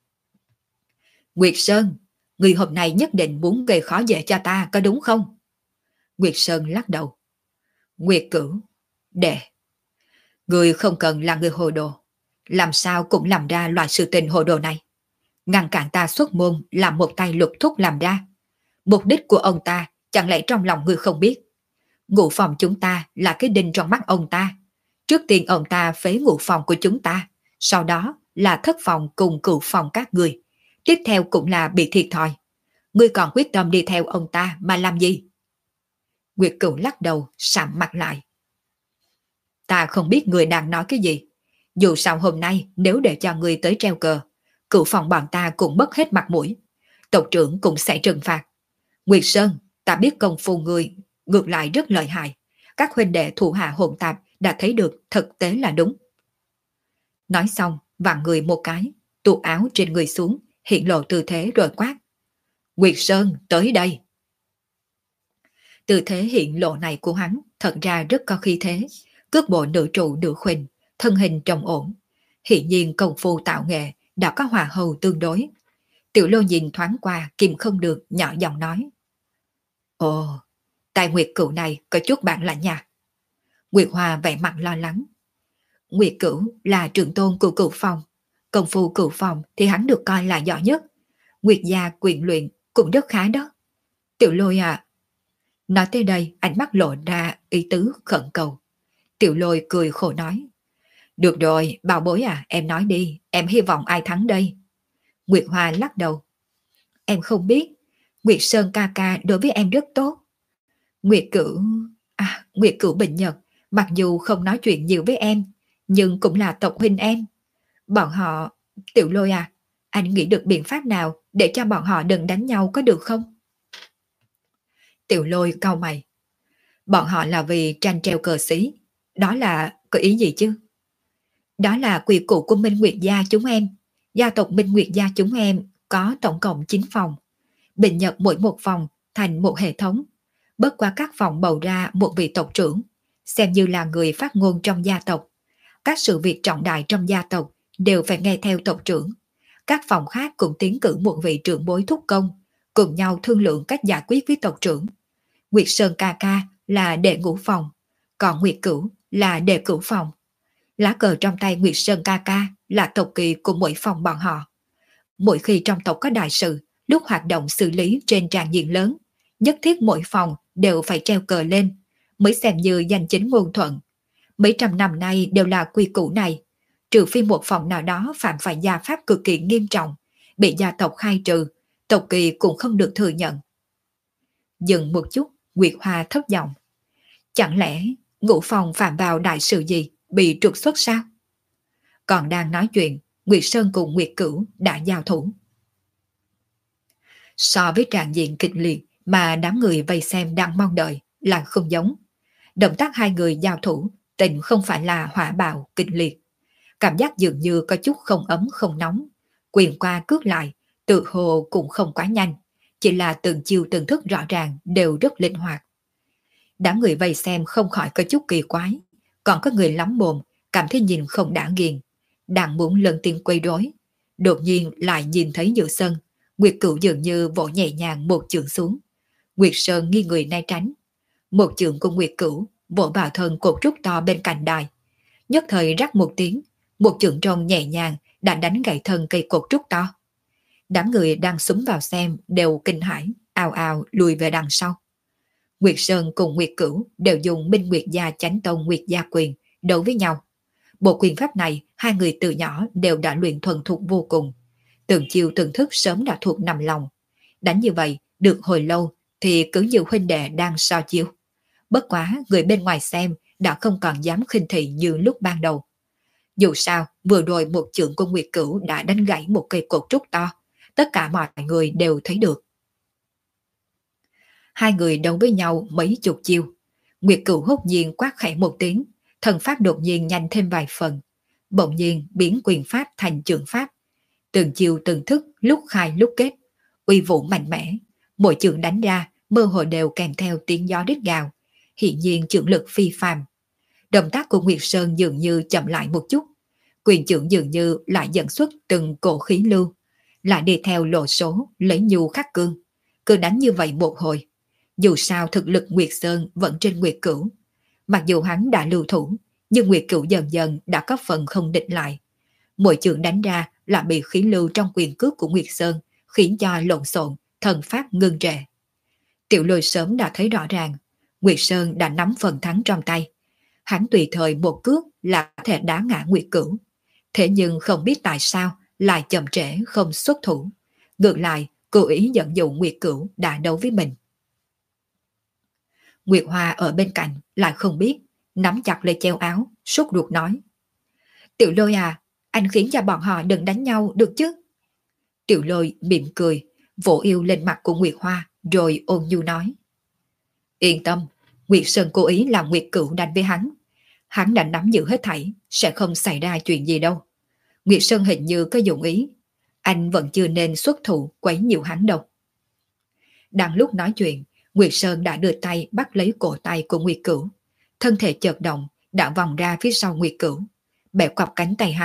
"Nguyệt Sơn, người hôm nay nhất định muốn gây khó dễ cho ta, có đúng không?" Nguyệt Sơn lắc đầu: "Nguyệt Cửu, người không cần là người hồ đồ, làm sao cũng làm ra loại sự tình hồ đồ này. Ngăn cản ta xuất môn là một tay Lục Thúc làm ra. Mục đích của ông ta chẳng lẽ trong lòng người không biết? Ngũ phòng chúng ta là cái đinh trong mắt ông ta. Trước tiên ông ta phế ngũ phòng của chúng ta, sau đó là thất phòng cùng cửu phòng các người. Tiếp theo cũng là bị thiệt thòi. Ngươi còn quyết tâm đi theo ông ta mà làm gì?" Nguyệt Cửu lắc đầu, sạm mặt lại: "Ta không biết người đang nói cái gì. Dù sao hôm nay nếu để cho người tới treo cờ, cửu phòng bọn ta cũng mất hết mặt mũi. Tộc trưởng cũng sẽ trừng phạt. Nguyệt Sơn, ta biết công phu người ngược lại rất lợi hại. Các huynh đệ thủ hạ hỗn tạp đã thấy được thực tế là đúng." Nói xong, vặn người một cái, tuột áo trên người xuống, hiện lộ tư thế rồi quát: "Nguyệt Sơn, tới đây!" Tư thế hiện lộ này của hắn thật ra rất có khí thế, cước bộ nửa trụ nửa khuynh, thân hình trông ổn. Hiện nhiên công phu tạo nghệ đã có hòa hầu tương đối. Tiểu Lôi nhìn thoáng qua kìm không được nhỏ giọng nói. Ồ, tài Nguyệt Cửu này có chút bản lãnh nha. Nguyệt Hoa vẻ mặt lo lắng. Nguyệt Cửu là trưởng tôn của Cửu Phong. Công phu Cửu Phong thì hắn được coi là giỏi nhất. Nguyệt gia quyền luyện cũng rất khá đó. Tiểu Lôi à. Nói tới đây ánh mắt lộ ra ý tứ khẩn cầu. Tiểu Lôi cười khổ nói. Được rồi, bảo bối à, em nói đi, em hy vọng ai thắng đây? Nguyệt Hoa lắc đầu. Em không biết, Nguyệt Sơn ca ca đối với em rất tốt. Nguyệt Cửu Bình Nhật, mặc dù không nói chuyện nhiều với em, nhưng cũng là tộc huynh em. Bọn họ, Tiểu Lôi à, anh nghĩ được biện pháp nào để cho bọn họ đừng đánh nhau có được không? Tiểu Lôi cau mày. Bọn họ là vì tranh treo cờ xí, đó là có ý gì chứ? Đó là quy củ của Minh Nguyệt gia chúng em. Gia tộc Minh Nguyệt gia chúng em có tổng cộng 9 phòng. Bình Nhật mỗi một phòng thành một hệ thống. Bất qua các phòng bầu ra một vị tộc trưởng, xem như là người phát ngôn trong gia tộc. Các sự việc trọng đại trong gia tộc đều phải nghe theo tộc trưởng. Các phòng khác cũng tiến cử một vị trưởng bối thúc công, cùng nhau thương lượng cách giải quyết với tộc trưởng. Nguyệt Sơn ca ca là đệ ngũ phòng, còn Nguyệt Cửu là đệ cửu phòng. Lá cờ trong tay Nguyệt Sơn ca ca là tộc kỳ của mỗi phòng bọn họ. Mỗi khi trong tộc có đại sự, lúc hoạt động xử lý trên tràng diện lớn, nhất thiết mỗi phòng đều phải treo cờ lên, mới xem như danh chính ngôn thuận. Mấy trăm năm nay đều là quy củ này, trừ phi một phòng nào đó phạm phải gia pháp cực kỳ nghiêm trọng, bị gia tộc khai trừ, tộc kỳ cũng không được thừa nhận. Dừng một chút, Nguyệt Hoa thấp giọng. Chẳng lẽ ngũ phòng phạm vào đại sự gì, bị trục xuất sao? Còn đang nói chuyện, Nguyệt Sơn cùng Nguyệt Cửu đã giao thủ. So với tràng diện kịch liệt mà đám người vây xem đang mong đợi là không giống. Động tác hai người giao thủ tình không phải là hỏa bạo kịch liệt. Cảm giác dường như có chút không ấm không nóng. Quyền qua cướp lại, tự hồ cũng không quá nhanh. Chỉ là từng chiêu từng thức rõ ràng đều rất linh hoạt. Đám người vây xem không khỏi có chút kỳ quái. Còn có người lắm mồm, cảm thấy nhìn không đã nghiền. Đang muốn lần tiên quay rối. Đột nhiên lại nhìn thấy giữa sân. Nguyệt Cửu dường như vỗ nhẹ nhàng một chưởng xuống. Nguyệt Sơn nghi người né tránh. Một chưởng của Nguyệt Cửu vỗ vào thân cột trúc to bên cạnh đài. Nhất thời rắc một tiếng, một chưởng trông nhẹ nhàng đã đánh gãy thân cây cột trúc to. Đám người đang súng vào xem đều kinh hãi, ào ào lùi về đằng sau. Nguyệt Sơn cùng Nguyệt Cửu đều dùng Minh Nguyệt gia chánh tông Nguyệt gia quyền đấu với nhau. Bộ quyền pháp này hai người từ nhỏ đều đã luyện thuần thục vô cùng. Từng chiêu từng thức sớm đã thuộc nằm lòng. Đánh như vậy được hồi lâu thì cứ như huynh đệ đang so chiêu. Bất quá người bên ngoài xem đã không còn dám khinh thị như lúc ban đầu. Dù sao vừa rồi một chưởng của Nguyệt Cửu đã đánh gãy một cây cột trúc to. Tất cả mọi người đều thấy được. Hai người đấu với nhau mấy chục chiêu. Nguyệt Cửu hốt nhiên quát khẽ một tiếng, thần pháp đột nhiên nhanh thêm vài phần. Bỗng nhiên biến quyền pháp thành chưởng pháp. Từng chiêu từng thức lúc khai lúc kết, uy vũ mạnh mẽ. Mỗi chưởng đánh ra mơ hồ đều kèm theo tiếng gió rít gào. Hiển nhiên chưởng lực phi phàm. Động tác của Nguyệt Sơn dường như chậm lại một chút. Quyền chưởng dường như lại dẫn xuất từng cổ khí lưu. Lại đi theo lộ số lấy nhu khắc cương. Cứ đánh như vậy một hồi. Dù sao thực lực Nguyệt Sơn vẫn trên Nguyệt Cửu. Mặc dù hắn đã lưu thủ, nhưng Nguyệt Cửu dần dần đã có phần không địch lại. Mỗi chưởng đánh ra là bị khí lưu trong quyền cước của Nguyệt Sơn khiến cho lộn xộn, thần pháp ngưng trệ. Tiểu Lôi sớm đã thấy rõ ràng, Nguyệt Sơn đã nắm phần thắng trong tay. Hắn tùy thời một cước là có thể đá ngã Nguyệt Cửu. Thế nhưng không biết tại sao lại chậm trễ không xuất thủ. Ngược lại, cố ý dẫn dụ Nguyệt Cửu đã đấu với mình. Nguyệt Hoa ở bên cạnh lại không biết, nắm chặt lấy treo áo, sốt ruột nói. Tiểu Lôi à, anh khiến cho bọn họ đừng đánh nhau được chứ? Tiểu Lôi mỉm cười, vỗ yêu lên mặt của Nguyệt Hoa, rồi ôn nhu nói. Yên tâm, Nguyệt Sơn cố ý làm Nguyệt Cửu đánh với hắn. Hắn đã nắm giữ hết thảy, sẽ không xảy ra chuyện gì đâu. Nguyệt Sơn hình như có dụng ý, anh vẫn chưa nên xuất thủ quấy nhiều hắn đâu. Đang lúc nói chuyện, Nguyệt Sơn đã đưa tay bắt lấy cổ tay của Nguyệt Cửu. Thân thể chợt động, đã vòng ra phía sau Nguyệt Cửu. Bẻ quặp cánh tay hắn,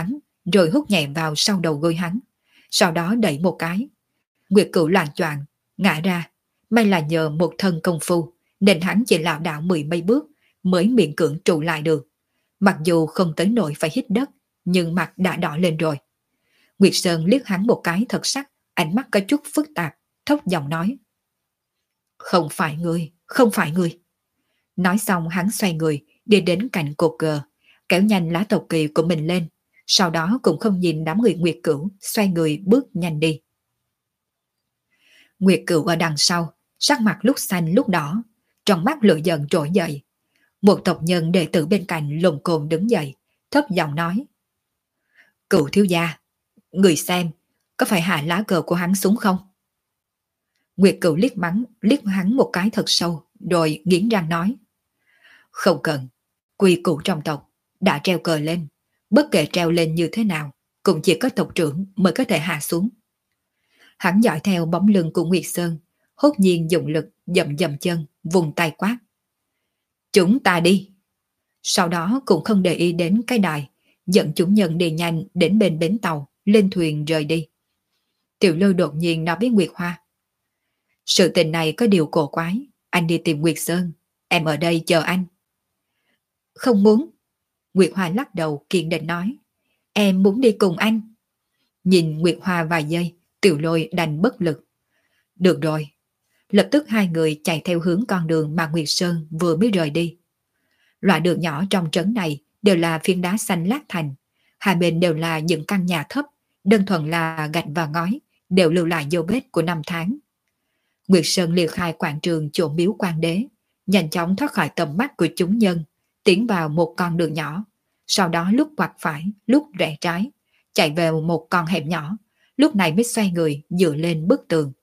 rồi hút nhẹ vào sau đầu gối hắn, sau đó đẩy một cái. Nguyệt Cửu loạng choạng ngã ra, may là nhờ một thân công phu nên hắn chỉ lảo đảo mười mấy bước mới miễn cưỡng trụ lại được. Mặc dù không tới nỗi phải hít đất, nhưng mặt đã đỏ lên rồi. Nguyệt Sơn liếc hắn một cái thật sắc, ánh mắt có chút phức tạp, thốc giọng nói. Không phải ngươi, không phải ngươi. Nói xong hắn xoay người, đi đến cạnh cột cờ, kéo nhanh lá tộc kỳ của mình lên, sau đó cũng không nhìn đám người Nguyệt Cửu, xoay người bước nhanh đi. Nguyệt Cửu ở đằng sau, sắc mặt lúc xanh lúc đỏ, trong mắt lửa giận trỗi dậy. Một tộc nhân đệ tử bên cạnh lùng cồn đứng dậy, thấp giọng nói. Cửu thiếu gia, người xem, có phải hạ lá cờ của hắn xuống không? Nguyệt Cửu liếc hắn một cái thật sâu, rồi nghiến răng nói. Không cần, quy củ trong tộc, đã treo cờ lên, bất kể treo lên như thế nào, cũng chỉ có tộc trưởng mới có thể hạ xuống. Hắn dõi theo bóng lưng của Nguyệt Sơn, hốt nhiên dùng lực dậm dậm chân, vùng tay quát. Chúng ta đi. Sau đó cũng không để ý đến cái đài, dẫn chúng nhân đi nhanh đến bên bến tàu, lên thuyền rời đi. Tiểu Lôi đột nhiên nói với Nguyệt Hoa. Sự tình này có điều cổ quái, anh đi tìm Nguyệt Sơn, em ở đây chờ anh. Không muốn. Nguyệt Hoa lắc đầu kiên định nói. Em muốn đi cùng anh. Nhìn Nguyệt Hoa vài giây, Tiểu Lôi đành bất lực. Được rồi. Lập tức hai người chạy theo hướng con đường mà Nguyệt Sơn vừa mới rời đi. Loại đường nhỏ trong trấn này đều là phiến đá xanh lát thành. Hai bên đều là những căn nhà thấp, đơn thuần là gạch và ngói, đều lưu lại dấu vết của năm tháng. Nguyệt Sơn liệt khai quảng trường chỗ miếu quan đế, nhanh chóng thoát khỏi tầm mắt của chúng nhân, tiến vào một con đường nhỏ, sau đó lúc quặt phải, lúc rẽ trái, chạy về một con hẻm nhỏ, lúc này mới xoay người dựa lên bức tường.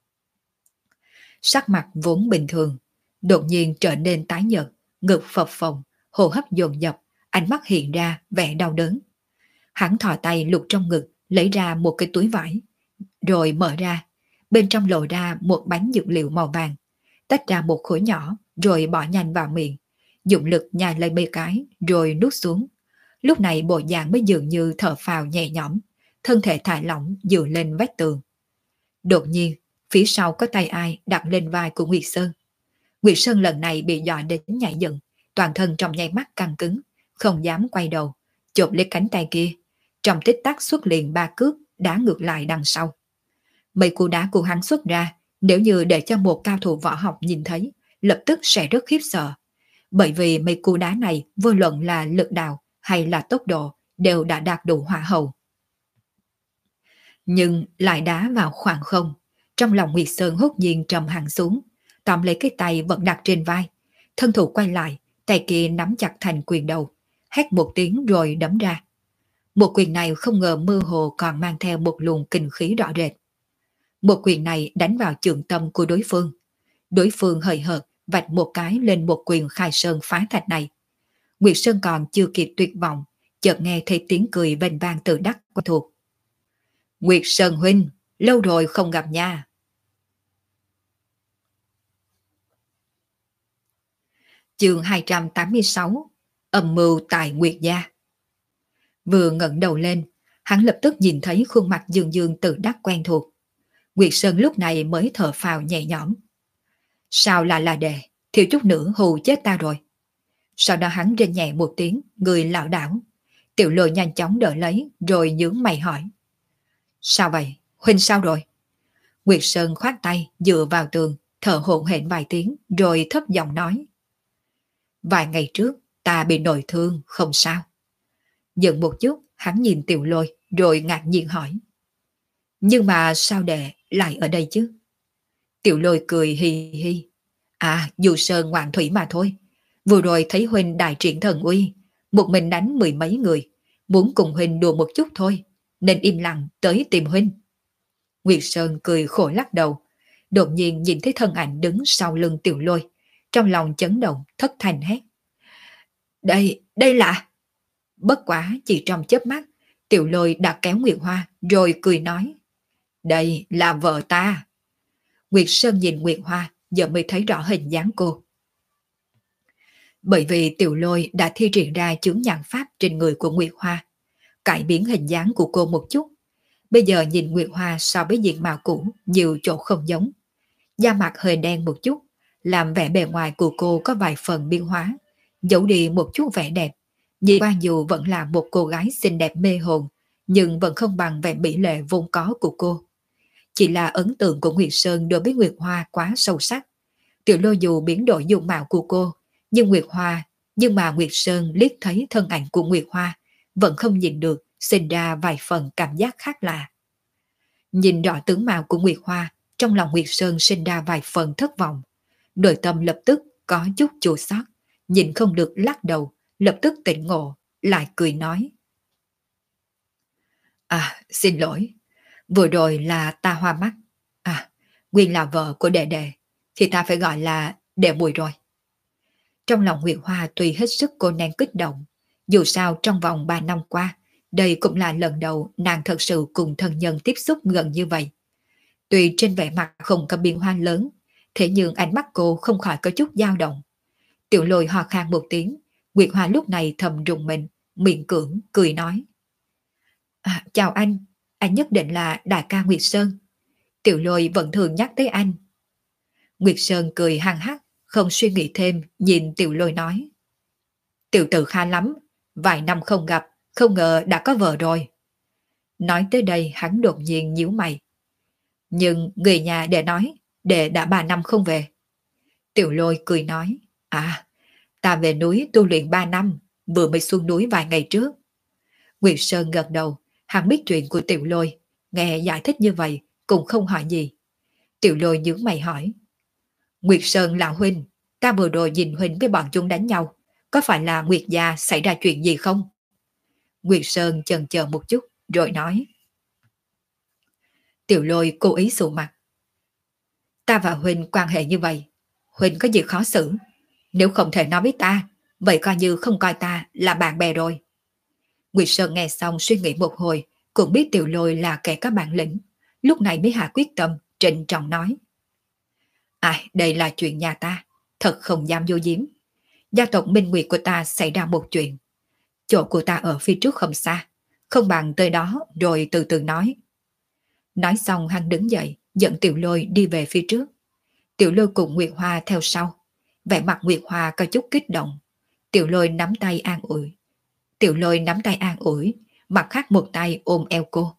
Sắc mặt vốn bình thường, đột nhiên trở nên tái nhợt, ngực phập phồng, hô hấp dồn dập, ánh mắt hiện ra vẻ đau đớn. Hắn thò tay lục trong ngực, lấy ra một cái túi vải, rồi mở ra, bên trong lộ ra một bánh dược liệu màu vàng, tách ra một khối nhỏ, rồi bỏ nhanh vào miệng, dụng lực nhai lấy mấy cái, rồi nuốt xuống. Lúc này bộ dạng mới dường như thở phào nhẹ nhõm, thân thể thả lỏng dựa lên vách tường. Đột nhiên, phía sau có tay ai đặt lên vai của Nguyệt Sơn. Nguyệt Sơn lần này bị dọa đến nhảy dựng, toàn thân trong nháy mắt căng cứng, không dám quay đầu, chộp lấy cánh tay kia, trong tích tắc xuất liền ba cước đá ngược lại đằng sau. Mấy cú đá của hắn xuất ra, nếu như để cho một cao thủ võ học nhìn thấy, lập tức sẽ rất khiếp sợ. Bởi vì mấy cú đá này vô luận là lực đạo hay là tốc độ đều đã đạt đủ hỏa hậu. Nhưng lại đá vào khoảng không, trong lòng Nguyệt Sơn hốt nhiên trầm hẳn xuống, tóm lấy cái tay vẫn đặt trên vai, thân thủ quay lại, tay kia nắm chặt thành quyền đầu, hét một tiếng rồi đấm ra. Một quyền này không ngờ mơ hồ còn mang theo một luồng kinh khí rõ rệt. Một quyền này đánh vào chượng tâm của đối phương. Đối phương hời hợt vạch một cái lên một quyền khai sơn phá thạch này. Nguyệt Sơn còn chưa kịp tuyệt vọng, chợt nghe thấy tiếng cười vênh vang từ đắc quen thuộc. Nguyệt Sơn huynh, lâu rồi không gặp nha. Chương 286, âm mưu tại Nguyệt gia. Vừa ngẩng đầu lên, hắn lập tức nhìn thấy khuôn mặt Dương Dương tự đắc quen thuộc. Nguyệt Sơn lúc này mới thở phào nhẹ nhõm. Sao là đệ, thiếu chút nữa hù chết ta rồi. Sau đó hắn rên nhẹ một tiếng, người lảo đảo. Tiểu Lôi nhanh chóng đỡ lấy, rồi nhướng mày hỏi. Sao vậy, huynh sao rồi? Nguyệt Sơn khoát tay, dựa vào tường, thở hổn hển vài tiếng, rồi thấp giọng nói. Vài ngày trước, ta bị nội thương, không sao. Dừng một chút, hắn nhìn Tiểu Lôi, rồi ngạc nhiên hỏi. Nhưng mà sao đệ lại ở đây chứ? Tiểu Lôi cười hi hi. À, dù sơn ngoạn thủy mà thôi. Vừa rồi thấy huynh đại triển thần uy, một mình đánh mười mấy người, muốn cùng huynh đùa một chút thôi, nên im lặng tới tìm huynh. Nguyệt Sơn cười khổ lắc đầu, đột nhiên nhìn thấy thân ảnh đứng sau lưng Tiểu Lôi, trong lòng chấn động thất thanh hét. Đây là... Bất quá chỉ trong chớp mắt, Tiểu Lôi đã kéo Nguyệt Hoa rồi cười nói. Đây là vợ ta. Nguyệt Sơn nhìn Nguyệt Hoa giờ mới thấy rõ hình dáng cô. Bởi vì Tiểu Lôi đã thi triển ra chướng nhãn pháp trên người của Nguyệt Hoa. cải biến hình dáng của cô một chút. Bây giờ nhìn Nguyệt Hoa so với diện mạo cũ nhiều chỗ không giống. Da mặt hơi đen một chút, làm vẻ bề ngoài của cô có vài phần biến hóa, giấu đi một chút vẻ đẹp. Nhìn qua dù vẫn là một cô gái xinh đẹp mê hồn, nhưng vẫn không bằng vẻ mỹ lệ vốn có của cô. Chỉ là ấn tượng của Nguyệt Sơn đối với Nguyệt Hoa quá sâu sắc. Tiểu Lôi dù biến đổi dung mạo của cô, nhưng mà Nguyệt Sơn liếc thấy thân ảnh của Nguyệt Hoa, vẫn không nhìn được, sinh ra vài phần cảm giác khác lạ. Nhìn rõ tướng mạo của Nguyệt Hoa, trong lòng Nguyệt Sơn sinh ra vài phần thất vọng. Nội tâm lập tức có chút chua xót, nhìn không được lắc đầu, lập tức tỉnh ngộ, lại cười nói. Xin lỗi, vừa rồi là ta hoa mắt. Nguyên là vợ của đệ đệ, thì ta phải gọi là đệ muội rồi. Trong lòng Nguyệt Hoa tuy hết sức cô nén kích động, dù sao trong vòng 3 năm qua, đây cũng là lần đầu nàng thật sự cùng thân nhân tiếp xúc gần như vậy. Tuy trên vẻ mặt không có biến hóa lớn, thế nhưng ánh mắt cô không khỏi có chút dao động. Tiểu Lôi ho khan một tiếng, Nguyệt Hoa lúc này thầm rùng mình, miệng cưỡng, cười nói. Chào anh nhất định là đại ca Nguyệt Sơn. Tiểu Lôi vẫn thường nhắc tới anh. Nguyệt Sơn cười hăng hắc, không suy nghĩ thêm, nhìn Tiểu Lôi nói. Tiểu tử khá lắm, vài năm không gặp, không ngờ đã có vợ rồi. Nói tới đây hắn đột nhiên nhíu mày. Nhưng người nhà đệ nói, đệ đã 3 năm không về. Tiểu Lôi cười nói. Ta về núi tu luyện 3 năm, vừa mới xuống núi vài ngày trước. Nguyệt Sơn gật đầu, hắn biết chuyện của Tiểu Lôi, nghe giải thích như vậy, cũng không hỏi gì. Tiểu Lôi nhướng mày hỏi. Nguyệt Sơn lão huynh, ta vừa rồi nhìn huynh với bọn chúng đánh nhau, có phải là Nguyệt gia xảy ra chuyện gì không? Nguyệt Sơn chần chờ một chút, rồi nói. Tiểu Lôi cố ý sụ mặt. Ta và huynh quan hệ như vậy, huynh có gì khó xử? Nếu không thể nói với ta, vậy coi như không coi ta là bạn bè rồi. Nguyệt Sơn nghe xong suy nghĩ một hồi, cũng biết Tiểu Lôi là kẻ có bản lĩnh, lúc này mới hạ quyết tâm, trịnh trọng nói. Đây là chuyện nhà ta, thật không dám vô giếm. Gia tộc Minh Nguyệt của ta xảy ra một chuyện. Chỗ của ta ở phía trước không xa, không bằng tới đó rồi từ từ nói. Nói xong hắn đứng dậy, dẫn Tiểu Lôi đi về phía trước. Tiểu Lôi cùng Nguyệt Hoa theo sau. Vẻ mặt Nguyệt Hoa có chút kích động. Tiểu Lôi nắm tay an ủi, mặt khác một tay ôm eo cô.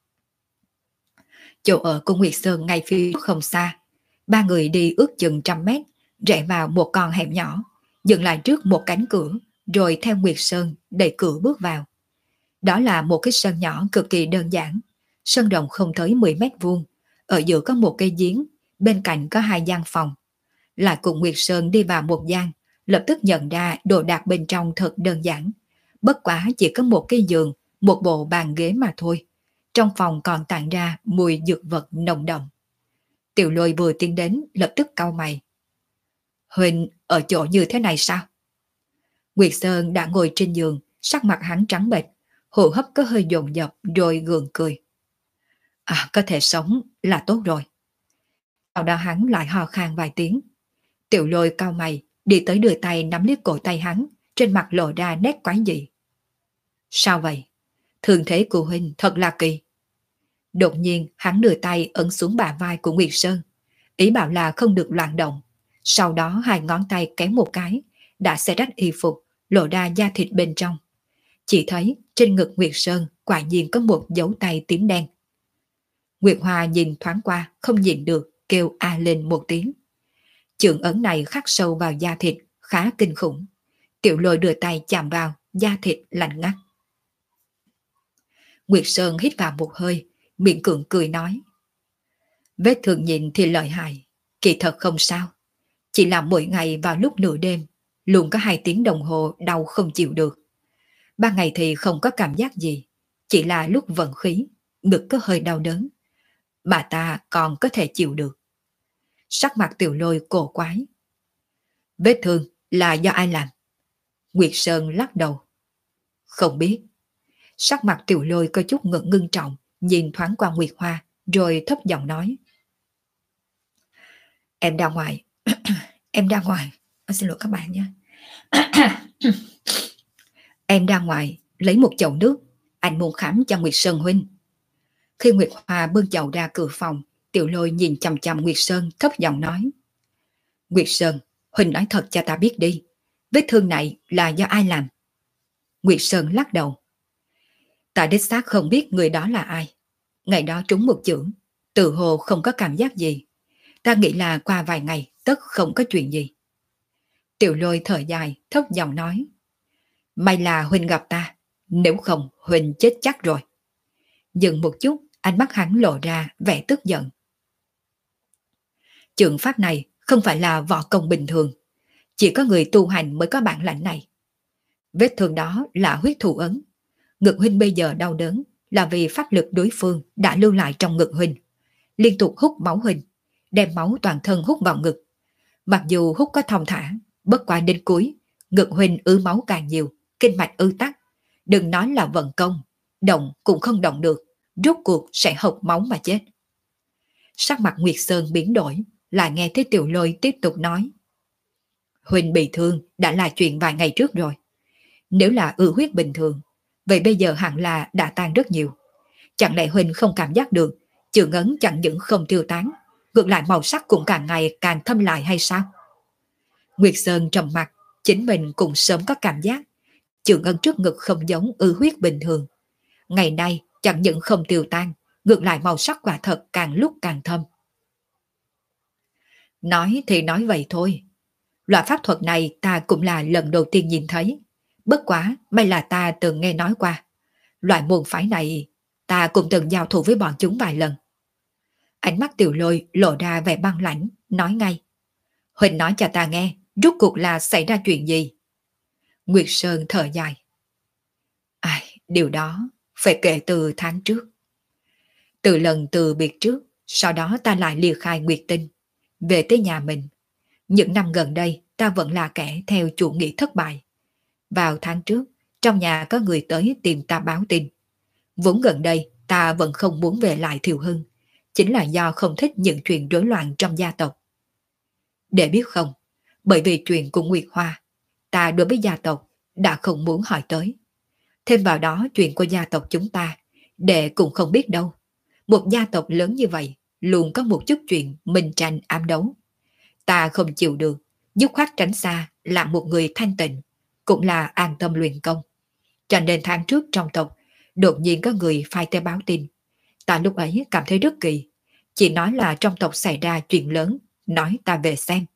Chỗ ở của Nguyệt Sơn ngay phía trước không xa. 3 người đi ước chừng 100 mét, rẽ vào một con hẻm nhỏ, dừng lại trước một cánh cửa, rồi theo Nguyệt Sơn đẩy cửa bước vào. Đó là một cái sân nhỏ cực kỳ đơn giản, sân rộng không tới 10 mét vuông, ở giữa có một cây giếng, bên cạnh có 2 gian phòng. Lại cùng Nguyệt Sơn đi vào một gian, lập tức nhận ra đồ đạc bên trong thật đơn giản. Bất quá chỉ có một cái giường, một bộ bàn ghế mà thôi. Trong phòng còn tản ra mùi dược vật nồng đậm. Tiểu Lôi vừa tiến đến lập tức cau mày. Huynh ở chỗ như thế này sao? Nguyệt Sơn đã ngồi trên giường, sắc mặt hắn trắng bệch, hô hấp có hơi dồn dập rồi gượng cười. Có thể sống là tốt rồi. Sau đó hắn lại ho khan vài tiếng. Tiểu Lôi cau mày, đi tới đưa tay nắm lấy cổ tay hắn, trên mặt lộ ra nét quái dị. Sao vậy? Thương thế của huynh thật là kỳ. Đột nhiên hắn đưa tay ấn xuống bả vai của Nguyệt Sơn, ý bảo là không được loạn động. Sau đó 2 ngón tay kéo một cái, đã xé rách y phục, lộ ra da thịt bên trong. Chỉ thấy trên ngực Nguyệt Sơn quả nhiên có một dấu tay tím đen. Nguyệt Hoa nhìn thoáng qua, không nhìn được, kêu lên một tiếng. Chưởng ấn này khắc sâu vào da thịt, khá kinh khủng. Tiểu Lôi đưa tay chạm vào, da thịt lạnh ngắt. Nguyệt Sơn hít vào một hơi, miệng cưỡng cười nói. Vết thương nhìn thì lợi hại, kỳ thật không sao. Chỉ là mỗi ngày vào lúc nửa đêm, luôn có 2 tiếng đồng hồ đau không chịu được. 3 ngày thì không có cảm giác gì, chỉ là lúc vận khí, ngực có hơi đau đớn. Bà ta còn có thể chịu được. Sắc mặt Tiểu Lôi cổ quái. Vết thương là do ai làm? Nguyệt Sơn lắc đầu. Không biết. Sắc mặt Tiểu Lôi có chút ngưng trọng, nhìn thoáng qua Nguyệt Hoa, rồi thấp giọng nói. Em ra ngoài. Em ra ngoài. Xin lỗi các bạn nha. Em ra ngoài, lấy một chậu nước. anh muốn khám cho Nguyệt Sơn huynh. Khi Nguyệt Hoa bưng chậu ra cửa phòng, Tiểu Lôi nhìn chằm chằm Nguyệt Sơn thấp giọng nói. Nguyệt Sơn, huynh nói thật cho ta biết đi, vết thương này là do ai làm? Nguyệt Sơn lắc đầu. Ta đích xác không biết người đó là ai. Ngày đó trúng một chưởng, tự hồ không có cảm giác gì. Ta nghĩ là qua vài ngày tất không có chuyện gì. Tiểu Lôi thở dài, thấp giọng nói. May là huynh gặp ta, nếu không huynh chết chắc rồi. Dừng một chút, ánh mắt hắn lộ ra vẻ tức giận. Chưởng pháp này không phải là võ công bình thường, chỉ có người tu hành mới có bản lãnh này. Vết thương đó là huyết thủ ấn. Ngực huynh bây giờ đau đớn là vì pháp lực đối phương đã lưu lại trong ngực huynh, liên tục hút máu huynh, đem máu toàn thân hút vào ngực. Mặc dù hút có thong thả, bất qua đến cuối, ngực huynh ứ máu càng nhiều, kinh mạch ứ tắc. Đừng nói là vận công, động cũng không động được, rốt cuộc sẽ hộc máu mà chết. Sắc mặt Nguyệt Sơn biến đổi, lại nghe thấy Tiểu Lôi tiếp tục nói. Huynh bị thương đã là chuyện vài ngày trước rồi. Nếu là ứ huyết bình thường, vậy bây giờ hẳn là đã tan rất nhiều. Chẳng lẽ huynh không cảm giác được, chưởng ấn chẳng những không tiêu tán, ngược lại màu sắc cũng càng ngày càng thâm lại hay sao? Nguyệt Sơn trầm mặt, chính mình cũng sớm có cảm giác, chưởng ấn trước ngực không giống ứ huyết bình thường. Ngày nay chẳng những không tiêu tan, ngược lại màu sắc quả thật càng lúc càng thâm. Nói thì nói vậy thôi. Loại pháp thuật này ta cũng là lần đầu tiên nhìn thấy. Bất quá, may là ta từng nghe nói qua. Loại môn phái này, ta cũng từng giao thủ với bọn chúng vài lần. Ánh mắt Tiểu Lôi lộ ra vẻ băng lãnh, nói ngay. Huỳnh nói cho ta nghe, rốt cuộc là xảy ra chuyện gì? Nguyệt Sơn thở dài. Ai, điều đó phải kể từ tháng trước. Từ lần từ biệt trước, sau đó ta lại lìa khai Nguyệt Tinh, về tới nhà mình. Những năm gần đây, ta vẫn là kẻ theo chủ nghĩa thất bại. Vào tháng trước, trong nhà có người tới tìm ta báo tin. Vốn gần đây, ta vẫn không muốn về lại Thiều Hưng, chính là do không thích những chuyện rối loạn trong gia tộc. Để biết không, bởi vì chuyện của Nguyệt Hoa, ta đối với gia tộc đã không muốn hỏi tới. Thêm vào đó chuyện của gia tộc chúng ta, đệ cũng không biết đâu. Một gia tộc lớn như vậy, luôn có một chút chuyện minh tranh ám đấu. Ta không chịu được, dứt khoát tránh xa, làm một người thanh tịnh, cũng là an tâm luyện công. Cho nên tháng trước trong tộc, đột nhiên có người phai tới báo tin. Ta lúc ấy cảm thấy rất kỳ, chỉ nói là trong tộc xảy ra chuyện lớn, nói ta về xem.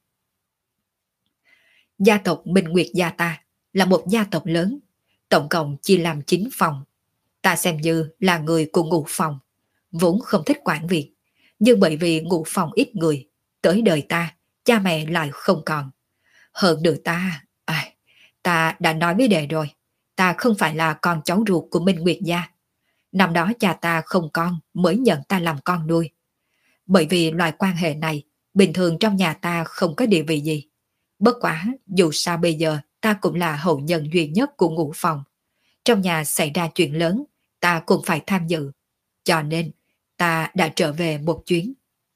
Gia tộc Minh Nguyệt gia ta là một gia tộc lớn, tổng cộng chia làm 9 phòng. Ta xem như là người của ngũ phòng, vốn không thích quản việc, nhưng bởi vì ngũ phòng ít người, tới đời ta, cha mẹ lại không còn. Hơn nữa ta đã nói với đệ rồi, ta không phải là con cháu ruột của Minh Nguyệt gia. Năm đó cha ta không con mới nhận ta làm con nuôi. Bởi vì loại quan hệ này, bình thường trong nhà ta không có địa vị gì. Bất quá, dù sao bây giờ ta cũng là hậu nhân duy nhất của ngũ phòng. Trong nhà xảy ra chuyện lớn, ta cũng phải tham dự. Cho nên, ta đã trở về một chuyến.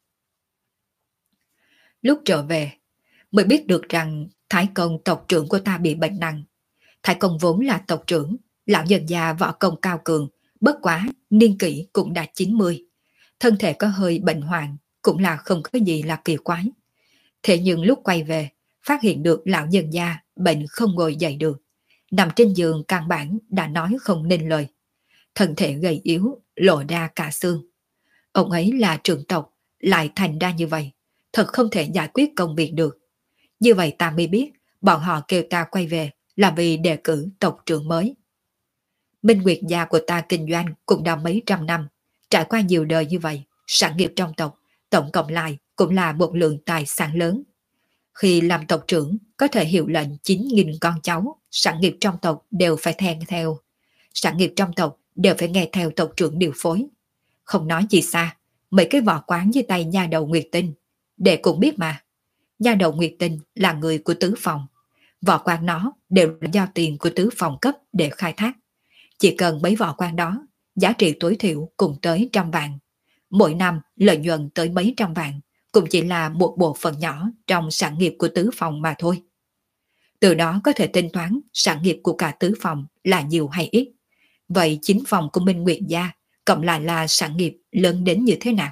Lúc trở về, mới biết được rằng Thái Công tộc trưởng của ta bị bệnh nặng. Thái Công vốn là tộc trưởng, lão nhân già võ công cao cường, bất quá niên kỷ cũng đã 90. Thân thể có hơi bệnh hoạn, cũng là không có gì là kỳ quái. Thế nhưng lúc quay về, phát hiện được lão nhân gia bệnh không ngồi dậy được. Nằm trên giường căn bản đã nói không nên lời. Thân thể gầy yếu, lộ ra cả xương. Ông ấy là trưởng tộc, lại thành ra như vậy. Thật không thể giải quyết công việc được. Như vậy ta mới biết, bọn họ kêu ta quay về là vì đề cử tộc trưởng mới. Minh Nguyệt gia của ta kinh doanh cũng đã mấy trăm năm, trải qua nhiều đời như vậy, sản nghiệp trong tộc, tổng cộng lại cũng là một lượng tài sản lớn. Khi làm tộc trưởng, có thể hiệu lệnh 9.000 con cháu, sản nghiệp trong tộc đều phải theo. Sản nghiệp trong tộc đều phải nghe theo tộc trưởng điều phối. Không nói gì xa, mấy cái võ quán dưới tay nha đầu Nguyệt Tinh, để cũng biết mà. Nha đầu Nguyệt Tinh là người của tứ phòng. Võ quan nó đều là giao tiền của tứ phòng cấp để khai thác. Chỉ cần mấy võ quan đó, giá trị tối thiểu cũng tới 100 vạn. Mỗi năm lợi nhuận tới mấy trăm vạn, cũng chỉ là một bộ phận nhỏ trong sản nghiệp của tứ phòng mà thôi. Từ đó có thể tính toán sản nghiệp của cả tứ phòng là nhiều hay ít. Vậy chính phòng của Minh Nguyệt gia cộng lại là sản nghiệp lớn đến như thế nào?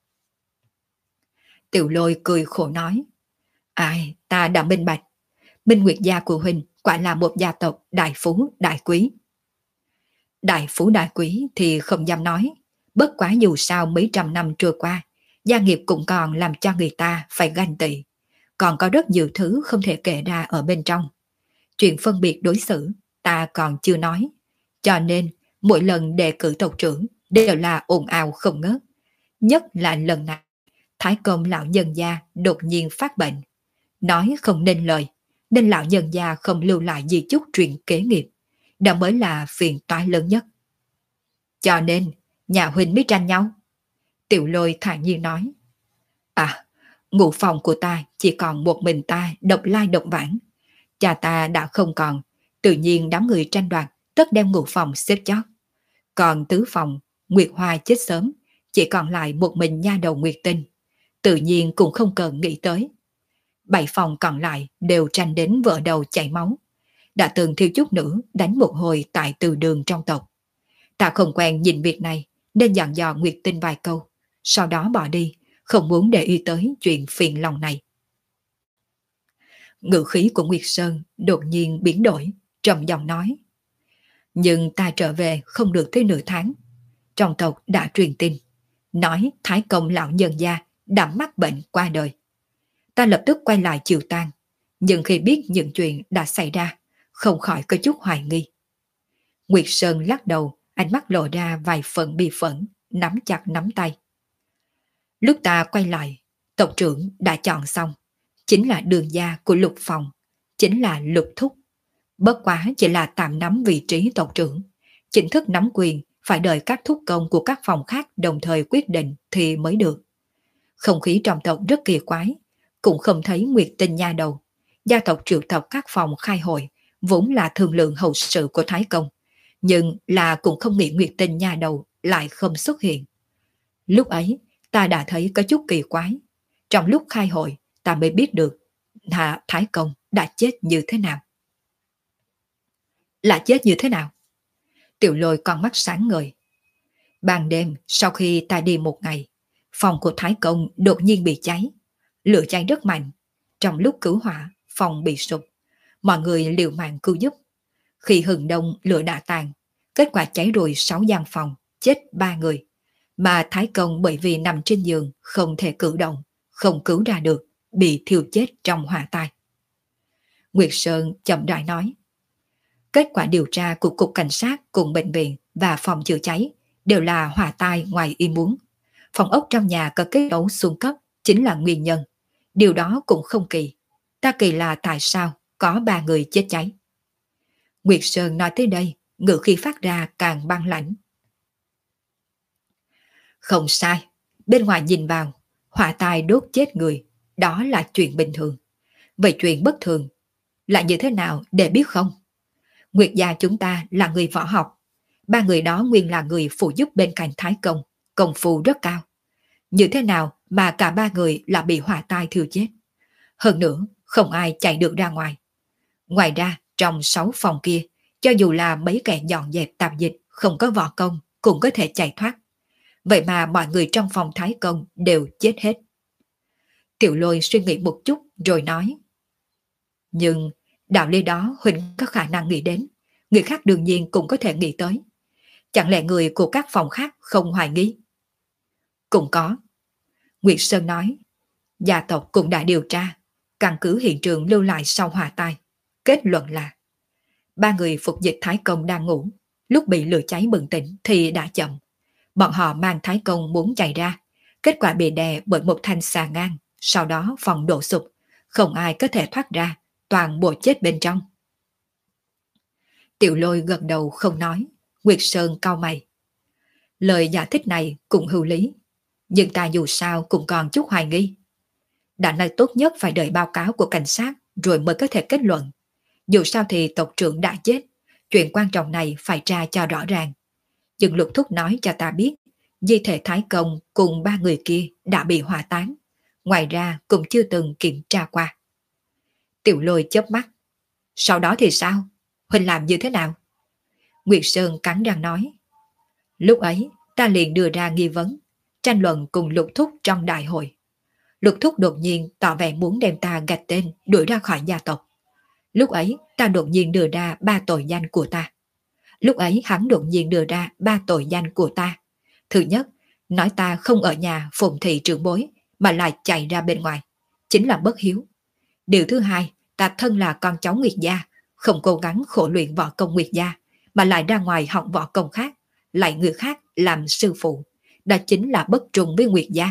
Tiểu Lôi cười khổ nói, ai, ta đã minh bạch. Minh Nguyệt gia của huynh quả là một gia tộc đại phú đại quý. Đại phú đại quý thì không dám nói, bất quá dù sao mấy trăm năm trôi qua, gia nghiệp cũng còn làm cho người ta phải ganh tị, còn có rất nhiều thứ không thể kể ra ở bên trong. Chuyện phân biệt đối xử ta còn chưa nói, cho nên mỗi lần đề cử tộc trưởng đều là ồn ào không ngớt. Nhất là lần này, Thái Công lão nhân gia đột nhiên phát bệnh, nói không nên lời, nên lão nhân gia không lưu lại di chúc truyền kế nghiệp, đó mới là phiền toái lớn nhất. Cho nên, nhà huynh mới tranh nhau. Tiểu Lôi thản nhiên nói, à, ngụ phòng của ta chỉ còn một mình ta độc lai độc vãng. Cha ta đã không còn, tự nhiên đám người tranh đoạt tất đem ngụ phòng xếp chót. Còn tứ phòng, Nguyệt Hoa chết sớm, chỉ còn lại một mình nha đầu Nguyệt Tinh, tự nhiên cũng không cần nghĩ tới. 7 phòng còn lại đều tranh đến vỡ đầu chảy máu, đã từng thiếu chút nữa đánh một hồi tại từ đường trong tộc. Ta không quen nhìn việc này nên dặn dò Nguyệt Tinh vài câu, sau đó bỏ đi, không muốn để ý tới chuyện phiền lòng này. Ngữ khí của Nguyệt Sơn đột nhiên biến đổi, trầm giọng nói, nhưng ta trở về không được tới nửa tháng. Trong tộc đã truyền tin, nói Thái Công lão nhân gia đã mắc bệnh qua đời. Ta lập tức quay lại chiều tang, nhưng khi biết những chuyện đã xảy ra, không khỏi có chút hoài nghi. Nguyệt Sơn lắc đầu, ánh mắt lộ ra vài phần bi phẫn, nắm chặt nắm tay. Lúc ta quay lại, tộc trưởng đã chọn xong, chính là đường gia của Lục phòng, chính là Lục Thúc. Bất quá chỉ là tạm nắm vị trí tộc trưởng, chính thức nắm quyền phải đợi các thúc công của các phòng khác đồng thời quyết định thì mới được. Không khí trong tộc rất kỳ quái, cũng không thấy Nguyệt Tinh nha đầu. Gia tộc triệu tập các phòng khai hội, vốn là thương lượng hậu sự của Thái Công, nhưng là cũng không nghĩ Nguyệt Tinh nha đầu lại không xuất hiện. Lúc ấy, ta đã thấy có chút kỳ quái. Trong lúc khai hội, ta mới biết được Hạ Thái Công đã chết như thế nào. Là chết như thế nào? Tiểu Lôi con mắt sáng ngời. Ban đêm, sau khi ta đi một ngày, phòng của Thái Công đột nhiên bị cháy. Lửa cháy rất mạnh. Trong lúc cứu hỏa, phòng bị sụp. Mọi người liều mạng cứu giúp. Khi hừng đông lửa đã tàn, kết quả cháy rùi 6 gian phòng, chết 3 người. Mà Thái Công bởi vì nằm trên giường, không thể cử động, không cứu ra được, bị thiêu chết trong hỏa tai. Nguyệt Sơn chậm rãi nói. Kết quả điều tra của Cục Cảnh sát cùng bệnh viện và phòng chữa cháy đều là hỏa tai ngoài ý muốn. Phòng ốc trong nhà có kết cấu xuống cấp chính là nguyên nhân. Điều đó cũng không kỳ. Ta kỳ là tại sao có 3 người chết cháy. Nguyệt Sơn nói tới đây, ngữ khí phát ra càng băng lãnh. Không sai, bên ngoài nhìn vào, hỏa tai đốt chết người, đó là chuyện bình thường. Vậy chuyện bất thường là như thế nào để biết không? Nguyệt gia chúng ta là người võ học, 3 người đó nguyên là người phụ giúp bên cạnh Thái Công, công phu rất cao. Như thế nào mà cả 3 người là bị hỏa tai thiêu chết? Hơn nữa, không ai chạy được ra ngoài. Ngoài ra, trong 6 phòng kia, cho dù là mấy kẻ dọn dẹp tạp dịch không có võ công cũng có thể chạy thoát. Vậy mà mọi người trong phòng Thái Công đều chết hết. Tiểu Lôi suy nghĩ một chút rồi nói. Nhưng đạo lý đó Huỳnh có khả năng nghĩ đến, người khác đương nhiên cũng có thể nghĩ tới. Chẳng lẽ người của các phòng khác không hoài nghi? Cũng có. Nguyệt Sơn nói, gia tộc cũng đã điều tra, căn cứ hiện trường lưu lại sau hỏa tai. Kết luận là 3 người phục dịch Thái Công đang ngủ, lúc bị lửa cháy bừng tỉnh thì đã chậm. Bọn họ mang Thái Công muốn chạy ra, kết quả bị đè bởi một thanh xà ngang, sau đó phòng đổ sụp, không ai có thể thoát ra, toàn bộ chết bên trong. Tiểu Lôi gật đầu không nói, Nguyệt Sơn cau mày. Lời giải thích này cũng hữu lý, nhưng ta dù sao cũng còn chút hoài nghi. Đã nói tốt nhất phải đợi báo cáo của cảnh sát rồi mới có thể kết luận. Dù sao thì tộc trưởng đã chết, chuyện quan trọng này phải tra cho rõ ràng. Nhưng Lục Thúc nói cho ta biết, di thể Thái Công cùng 3 người kia đã bị hỏa táng. Ngoài ra cũng chưa từng kiểm tra qua. Tiểu Lôi chớp mắt. Sau đó thì sao? Huỳnh làm như thế nào? Nguyệt Sơn cắn răng nói. Lúc ấy ta liền đưa ra nghi vấn, tranh luận cùng Lục Thúc trong đại hội. Lục Thúc đột nhiên tỏ vẻ muốn đem ta gạch tên đuổi ra khỏi gia tộc. Lúc ấy ta đột nhiên đưa ra 3 tội danh của ta. Lúc ấy hắn đột nhiên đưa ra 3 tội danh của ta. Thứ nhất, nói ta không ở nhà phụng thị trưởng bối mà lại chạy ra bên ngoài, chính là bất hiếu. Điều thứ hai, ta thân là con cháu Nguyệt gia, không cố gắng khổ luyện võ công Nguyệt gia, mà lại ra ngoài học võ công khác, lại người khác làm sư phụ, đó chính là bất trung với Nguyệt gia.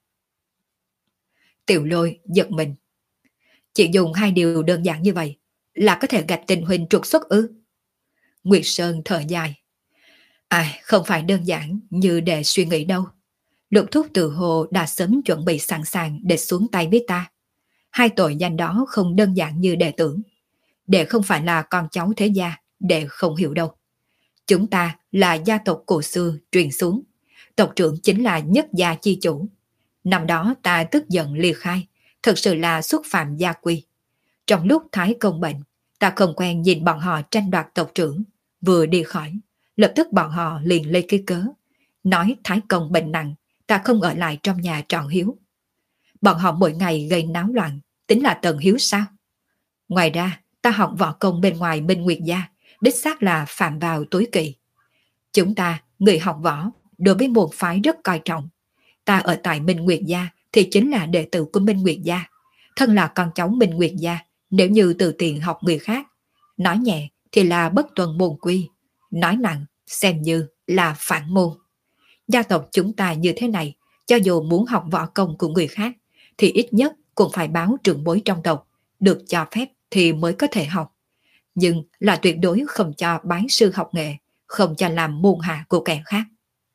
Tiểu Lôi giật mình. Chỉ dùng 2 điều đơn giản như vậy là có thể gạch tình huynh trục xuất ư? Nguyệt Sơn thở dài. Không phải đơn giản như để suy nghĩ đâu. Lục Thúc tự hồ đã sớm chuẩn bị sẵn sàng để xuống tay với ta. 2 tội danh đó không đơn giản như đệ tưởng. Đệ không phải là con cháu thế gia, đệ không hiểu đâu. Chúng ta là gia tộc cổ xưa truyền xuống. Tộc trưởng chính là nhất gia chi chủ. Năm đó ta tức giận liệt khai, thật sự là xúc phạm gia quy. Trong lúc Thái Công bệnh, ta không quen nhìn bọn họ tranh đoạt tộc trưởng. Vừa đi khỏi, lập tức bọn họ liền lấy cái cớ. Nói Thái Công bệnh nặng, ta không ở lại trong nhà trọn hiếu. Bọn họ mỗi ngày gây náo loạn, tính là tận hiếu sao? Ngoài ra, ta học võ công bên ngoài Minh Nguyệt gia, đích xác là phạm vào tối kỵ. Chúng ta, người học võ, đối với môn phái rất coi trọng. Ta ở tại Minh Nguyệt gia thì chính là đệ tử của Minh Nguyệt gia. Thân là con cháu Minh Nguyệt gia, nếu như từ tiền học người khác, nói nhẹ thì là bất tuân môn quy, nói nặng xem như là phản môn. Gia tộc chúng ta như thế này, cho dù muốn học võ công của người khác, thì ít nhất cũng phải báo trưởng bối trong tộc, được cho phép thì mới có thể học. Nhưng là tuyệt đối không cho bái sư học nghệ, không cho làm môn hạ của kẻ khác.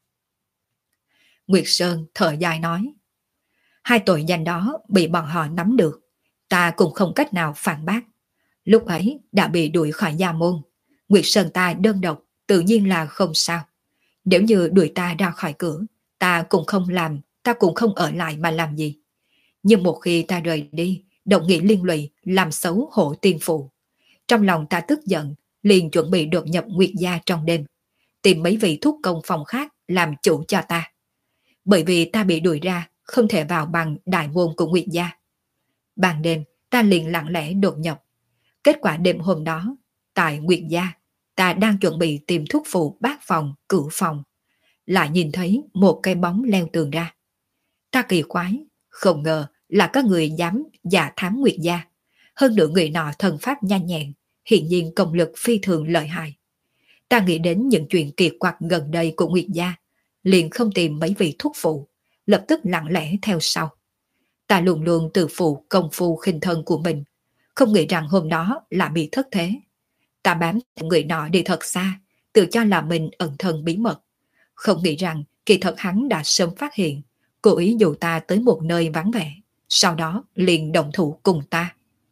Nguyệt Sơn thở dài nói. 2 tội danh đó bị bọn họ nắm được, ta cũng không cách nào phản bác. Lúc ấy đã bị đuổi khỏi gia môn, Nguyệt Sơn ta đơn độc, tự nhiên là không sao. Nếu như đuổi ta ra khỏi cửa, ta cũng không ở lại mà làm gì. Nhưng một khi ta rời đi, đồng nghĩa liên lụy, làm xấu hộ tiên phụ. Trong lòng ta tức giận, liền chuẩn bị đột nhập Nguyệt gia trong đêm, tìm mấy vị thuốc công phòng khác làm chủ cho ta. Bởi vì ta bị đuổi ra, không thể vào bằng đại môn của Nguyệt gia. Ban đêm, ta liền lặng lẽ đột nhập. Kết quả đêm hôm đó, tại Nguyệt gia, ta đang chuẩn bị tìm thuốc phụ bát phòng, cửu phòng, lại nhìn thấy một cái bóng leo tường ra. Ta kỳ quái, không ngờ là có người dám giả thám Nguyệt gia. Hơn nữa người nọ thần pháp nhanh nhẹn, hiện nhiên công lực phi thường lợi hại. Ta nghĩ đến những chuyện kỳ quặc gần đây của Nguyệt gia, liền không tìm mấy vị thuốc phụ, lập tức lặng lẽ theo sau. Ta luôn luôn tự phụ công phu khinh thân của mình, không nghĩ rằng hôm đó là bị thất thế. Ta bám người nọ đi thật xa, tự cho là mình ẩn thân bí mật. Không nghĩ rằng kỳ thật hắn đã sớm phát hiện, cố ý dụ ta tới một nơi vắng vẻ, sau đó liền động thủ cùng ta.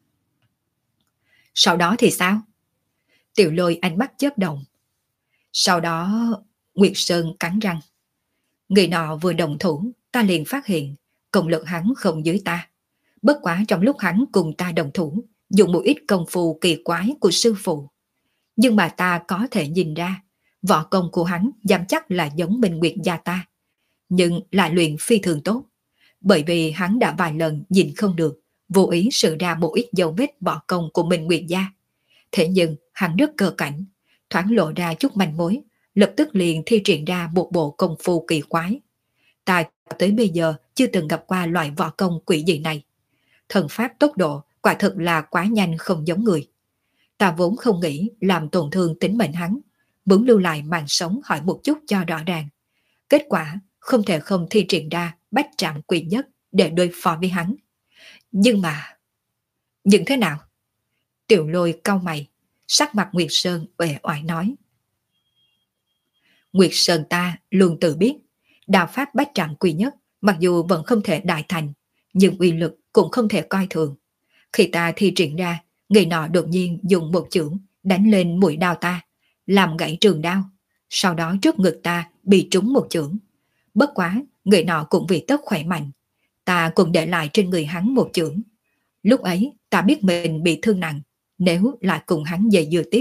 Sau đó thì sao? Tiểu Lôi ánh mắt chớp động. Sau đó, Nguyệt Sơn cắn răng. Người nọ vừa động thủ, ta liền phát hiện, công lực hắn không dưới ta. Bất quá trong lúc hắn cùng ta đồng thủ, dùng một ít công phu kỳ quái của sư phụ. Nhưng mà ta có thể nhìn ra, võ công của hắn dám chắc là giống Minh Nguyệt gia ta, nhưng lại luyện phi thường tốt. Bởi vì hắn đã vài lần nhìn không được, vô ý sự ra một ít dấu vết võ công của Minh Nguyệt gia. Thế nhưng hắn rất cơ cảnh, thoáng lộ ra chút manh mối, lập tức liền thi triển ra một bộ công phu kỳ quái. Ta tới bây giờ chưa từng gặp qua loại võ công quỷ dị này. Thần pháp tốc độ quả thực là quá nhanh không giống người. Ta vốn không nghĩ làm tổn thương tính mệnh hắn, muốn lưu lại mạng sống hỏi một chút cho rõ ràng. Kết quả không thể không thi triển ra bách trạm quỷ nhất để đối phó với hắn. Nhưng thế nào? Tiểu Lôi cau mày, sắc mặt Nguyệt Sơn uể oải nói. Nguyệt Sơn ta luôn tự biết, đạo pháp bách trạm quỷ nhất mặc dù vẫn không thể đại thành, nhưng uy lực cũng không thể coi thường. Khi ta thi triển ra, người nọ đột nhiên dùng một chưởng đánh lên mũi đao ta, làm gãy trường đao. Sau đó trước ngực ta bị trúng một chưởng. Bất quá, người nọ cũng vì tất khỏe mạnh. Ta cũng để lại trên người hắn một chưởng. Lúc ấy, ta biết mình bị thương nặng. Nếu lại cùng hắn dây dưa tiếp,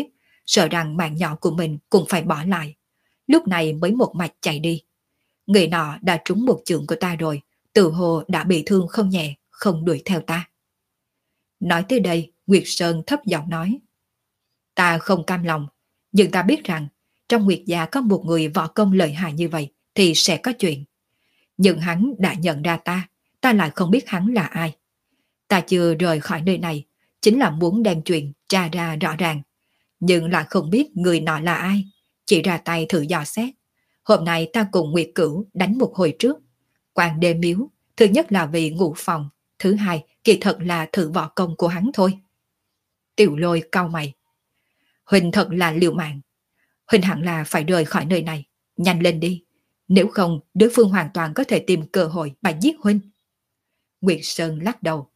sợ rằng mạng nhỏ của mình cũng phải bỏ lại. Lúc này mới một mạch chạy đi. Người nọ đã trúng một chưởng của ta rồi, tự hồ đã bị thương không nhẹ, không đuổi theo ta. Nói tới đây, Nguyệt Sơn thấp giọng nói. Ta không cam lòng, nhưng ta biết rằng trong Nguyệt gia có một người võ công lợi hại như vậy thì sẽ có chuyện. Nhưng hắn đã nhận ra ta lại không biết hắn là ai. Ta chưa rời khỏi nơi này, chính là muốn đem chuyện tra ra rõ ràng. Nhưng lại không biết người nọ là ai, chỉ ra tay thử dò xét. Hôm nay ta cùng Nguyệt Cửu đánh một hồi trước. Quan đê miếu, thứ nhất là vì ngủ phòng, thứ hai kỳ thật là thử võ công của hắn thôi. Tiểu Lôi cau mày. Huỳnh thật là liều mạng. Huỳnh hẳn là phải rời khỏi nơi này, nhanh lên đi. Nếu không, đối phương hoàn toàn có thể tìm cơ hội mà giết Huỳnh. Nguyệt Sơn lắc đầu.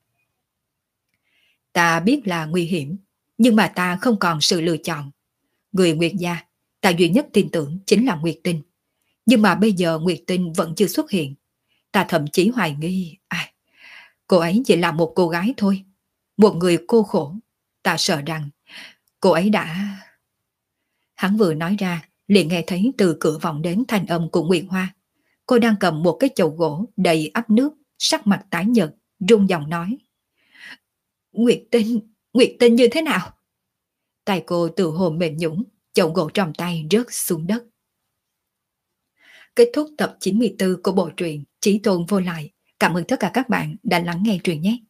Ta biết là nguy hiểm, nhưng mà ta không còn sự lựa chọn. Người Nguyệt gia, ta duy nhất tin tưởng chính là Nguyệt Tinh. Nhưng mà bây giờ Nguyệt Tinh vẫn chưa xuất hiện. Ta thậm chí hoài nghi, cô ấy chỉ là một cô gái thôi. Một người cô khổ. Ta sợ rằng cô ấy đã... Hắn vừa nói ra, liền nghe thấy từ cửa vọng đến thanh âm của Nguyệt Hoa. Cô đang cầm một cái chậu gỗ đầy ắp nước, sắc mặt tái nhợt, run giọng nói. Nguyệt Tinh như thế nào? Tay cô từ hồ mềm nhũn, chậu gỗ trong tay rớt xuống đất. Kết thúc tập 94 của bộ truyện Chí Tôn Vô Lại. Cảm ơn tất cả các bạn đã lắng nghe truyện nhé.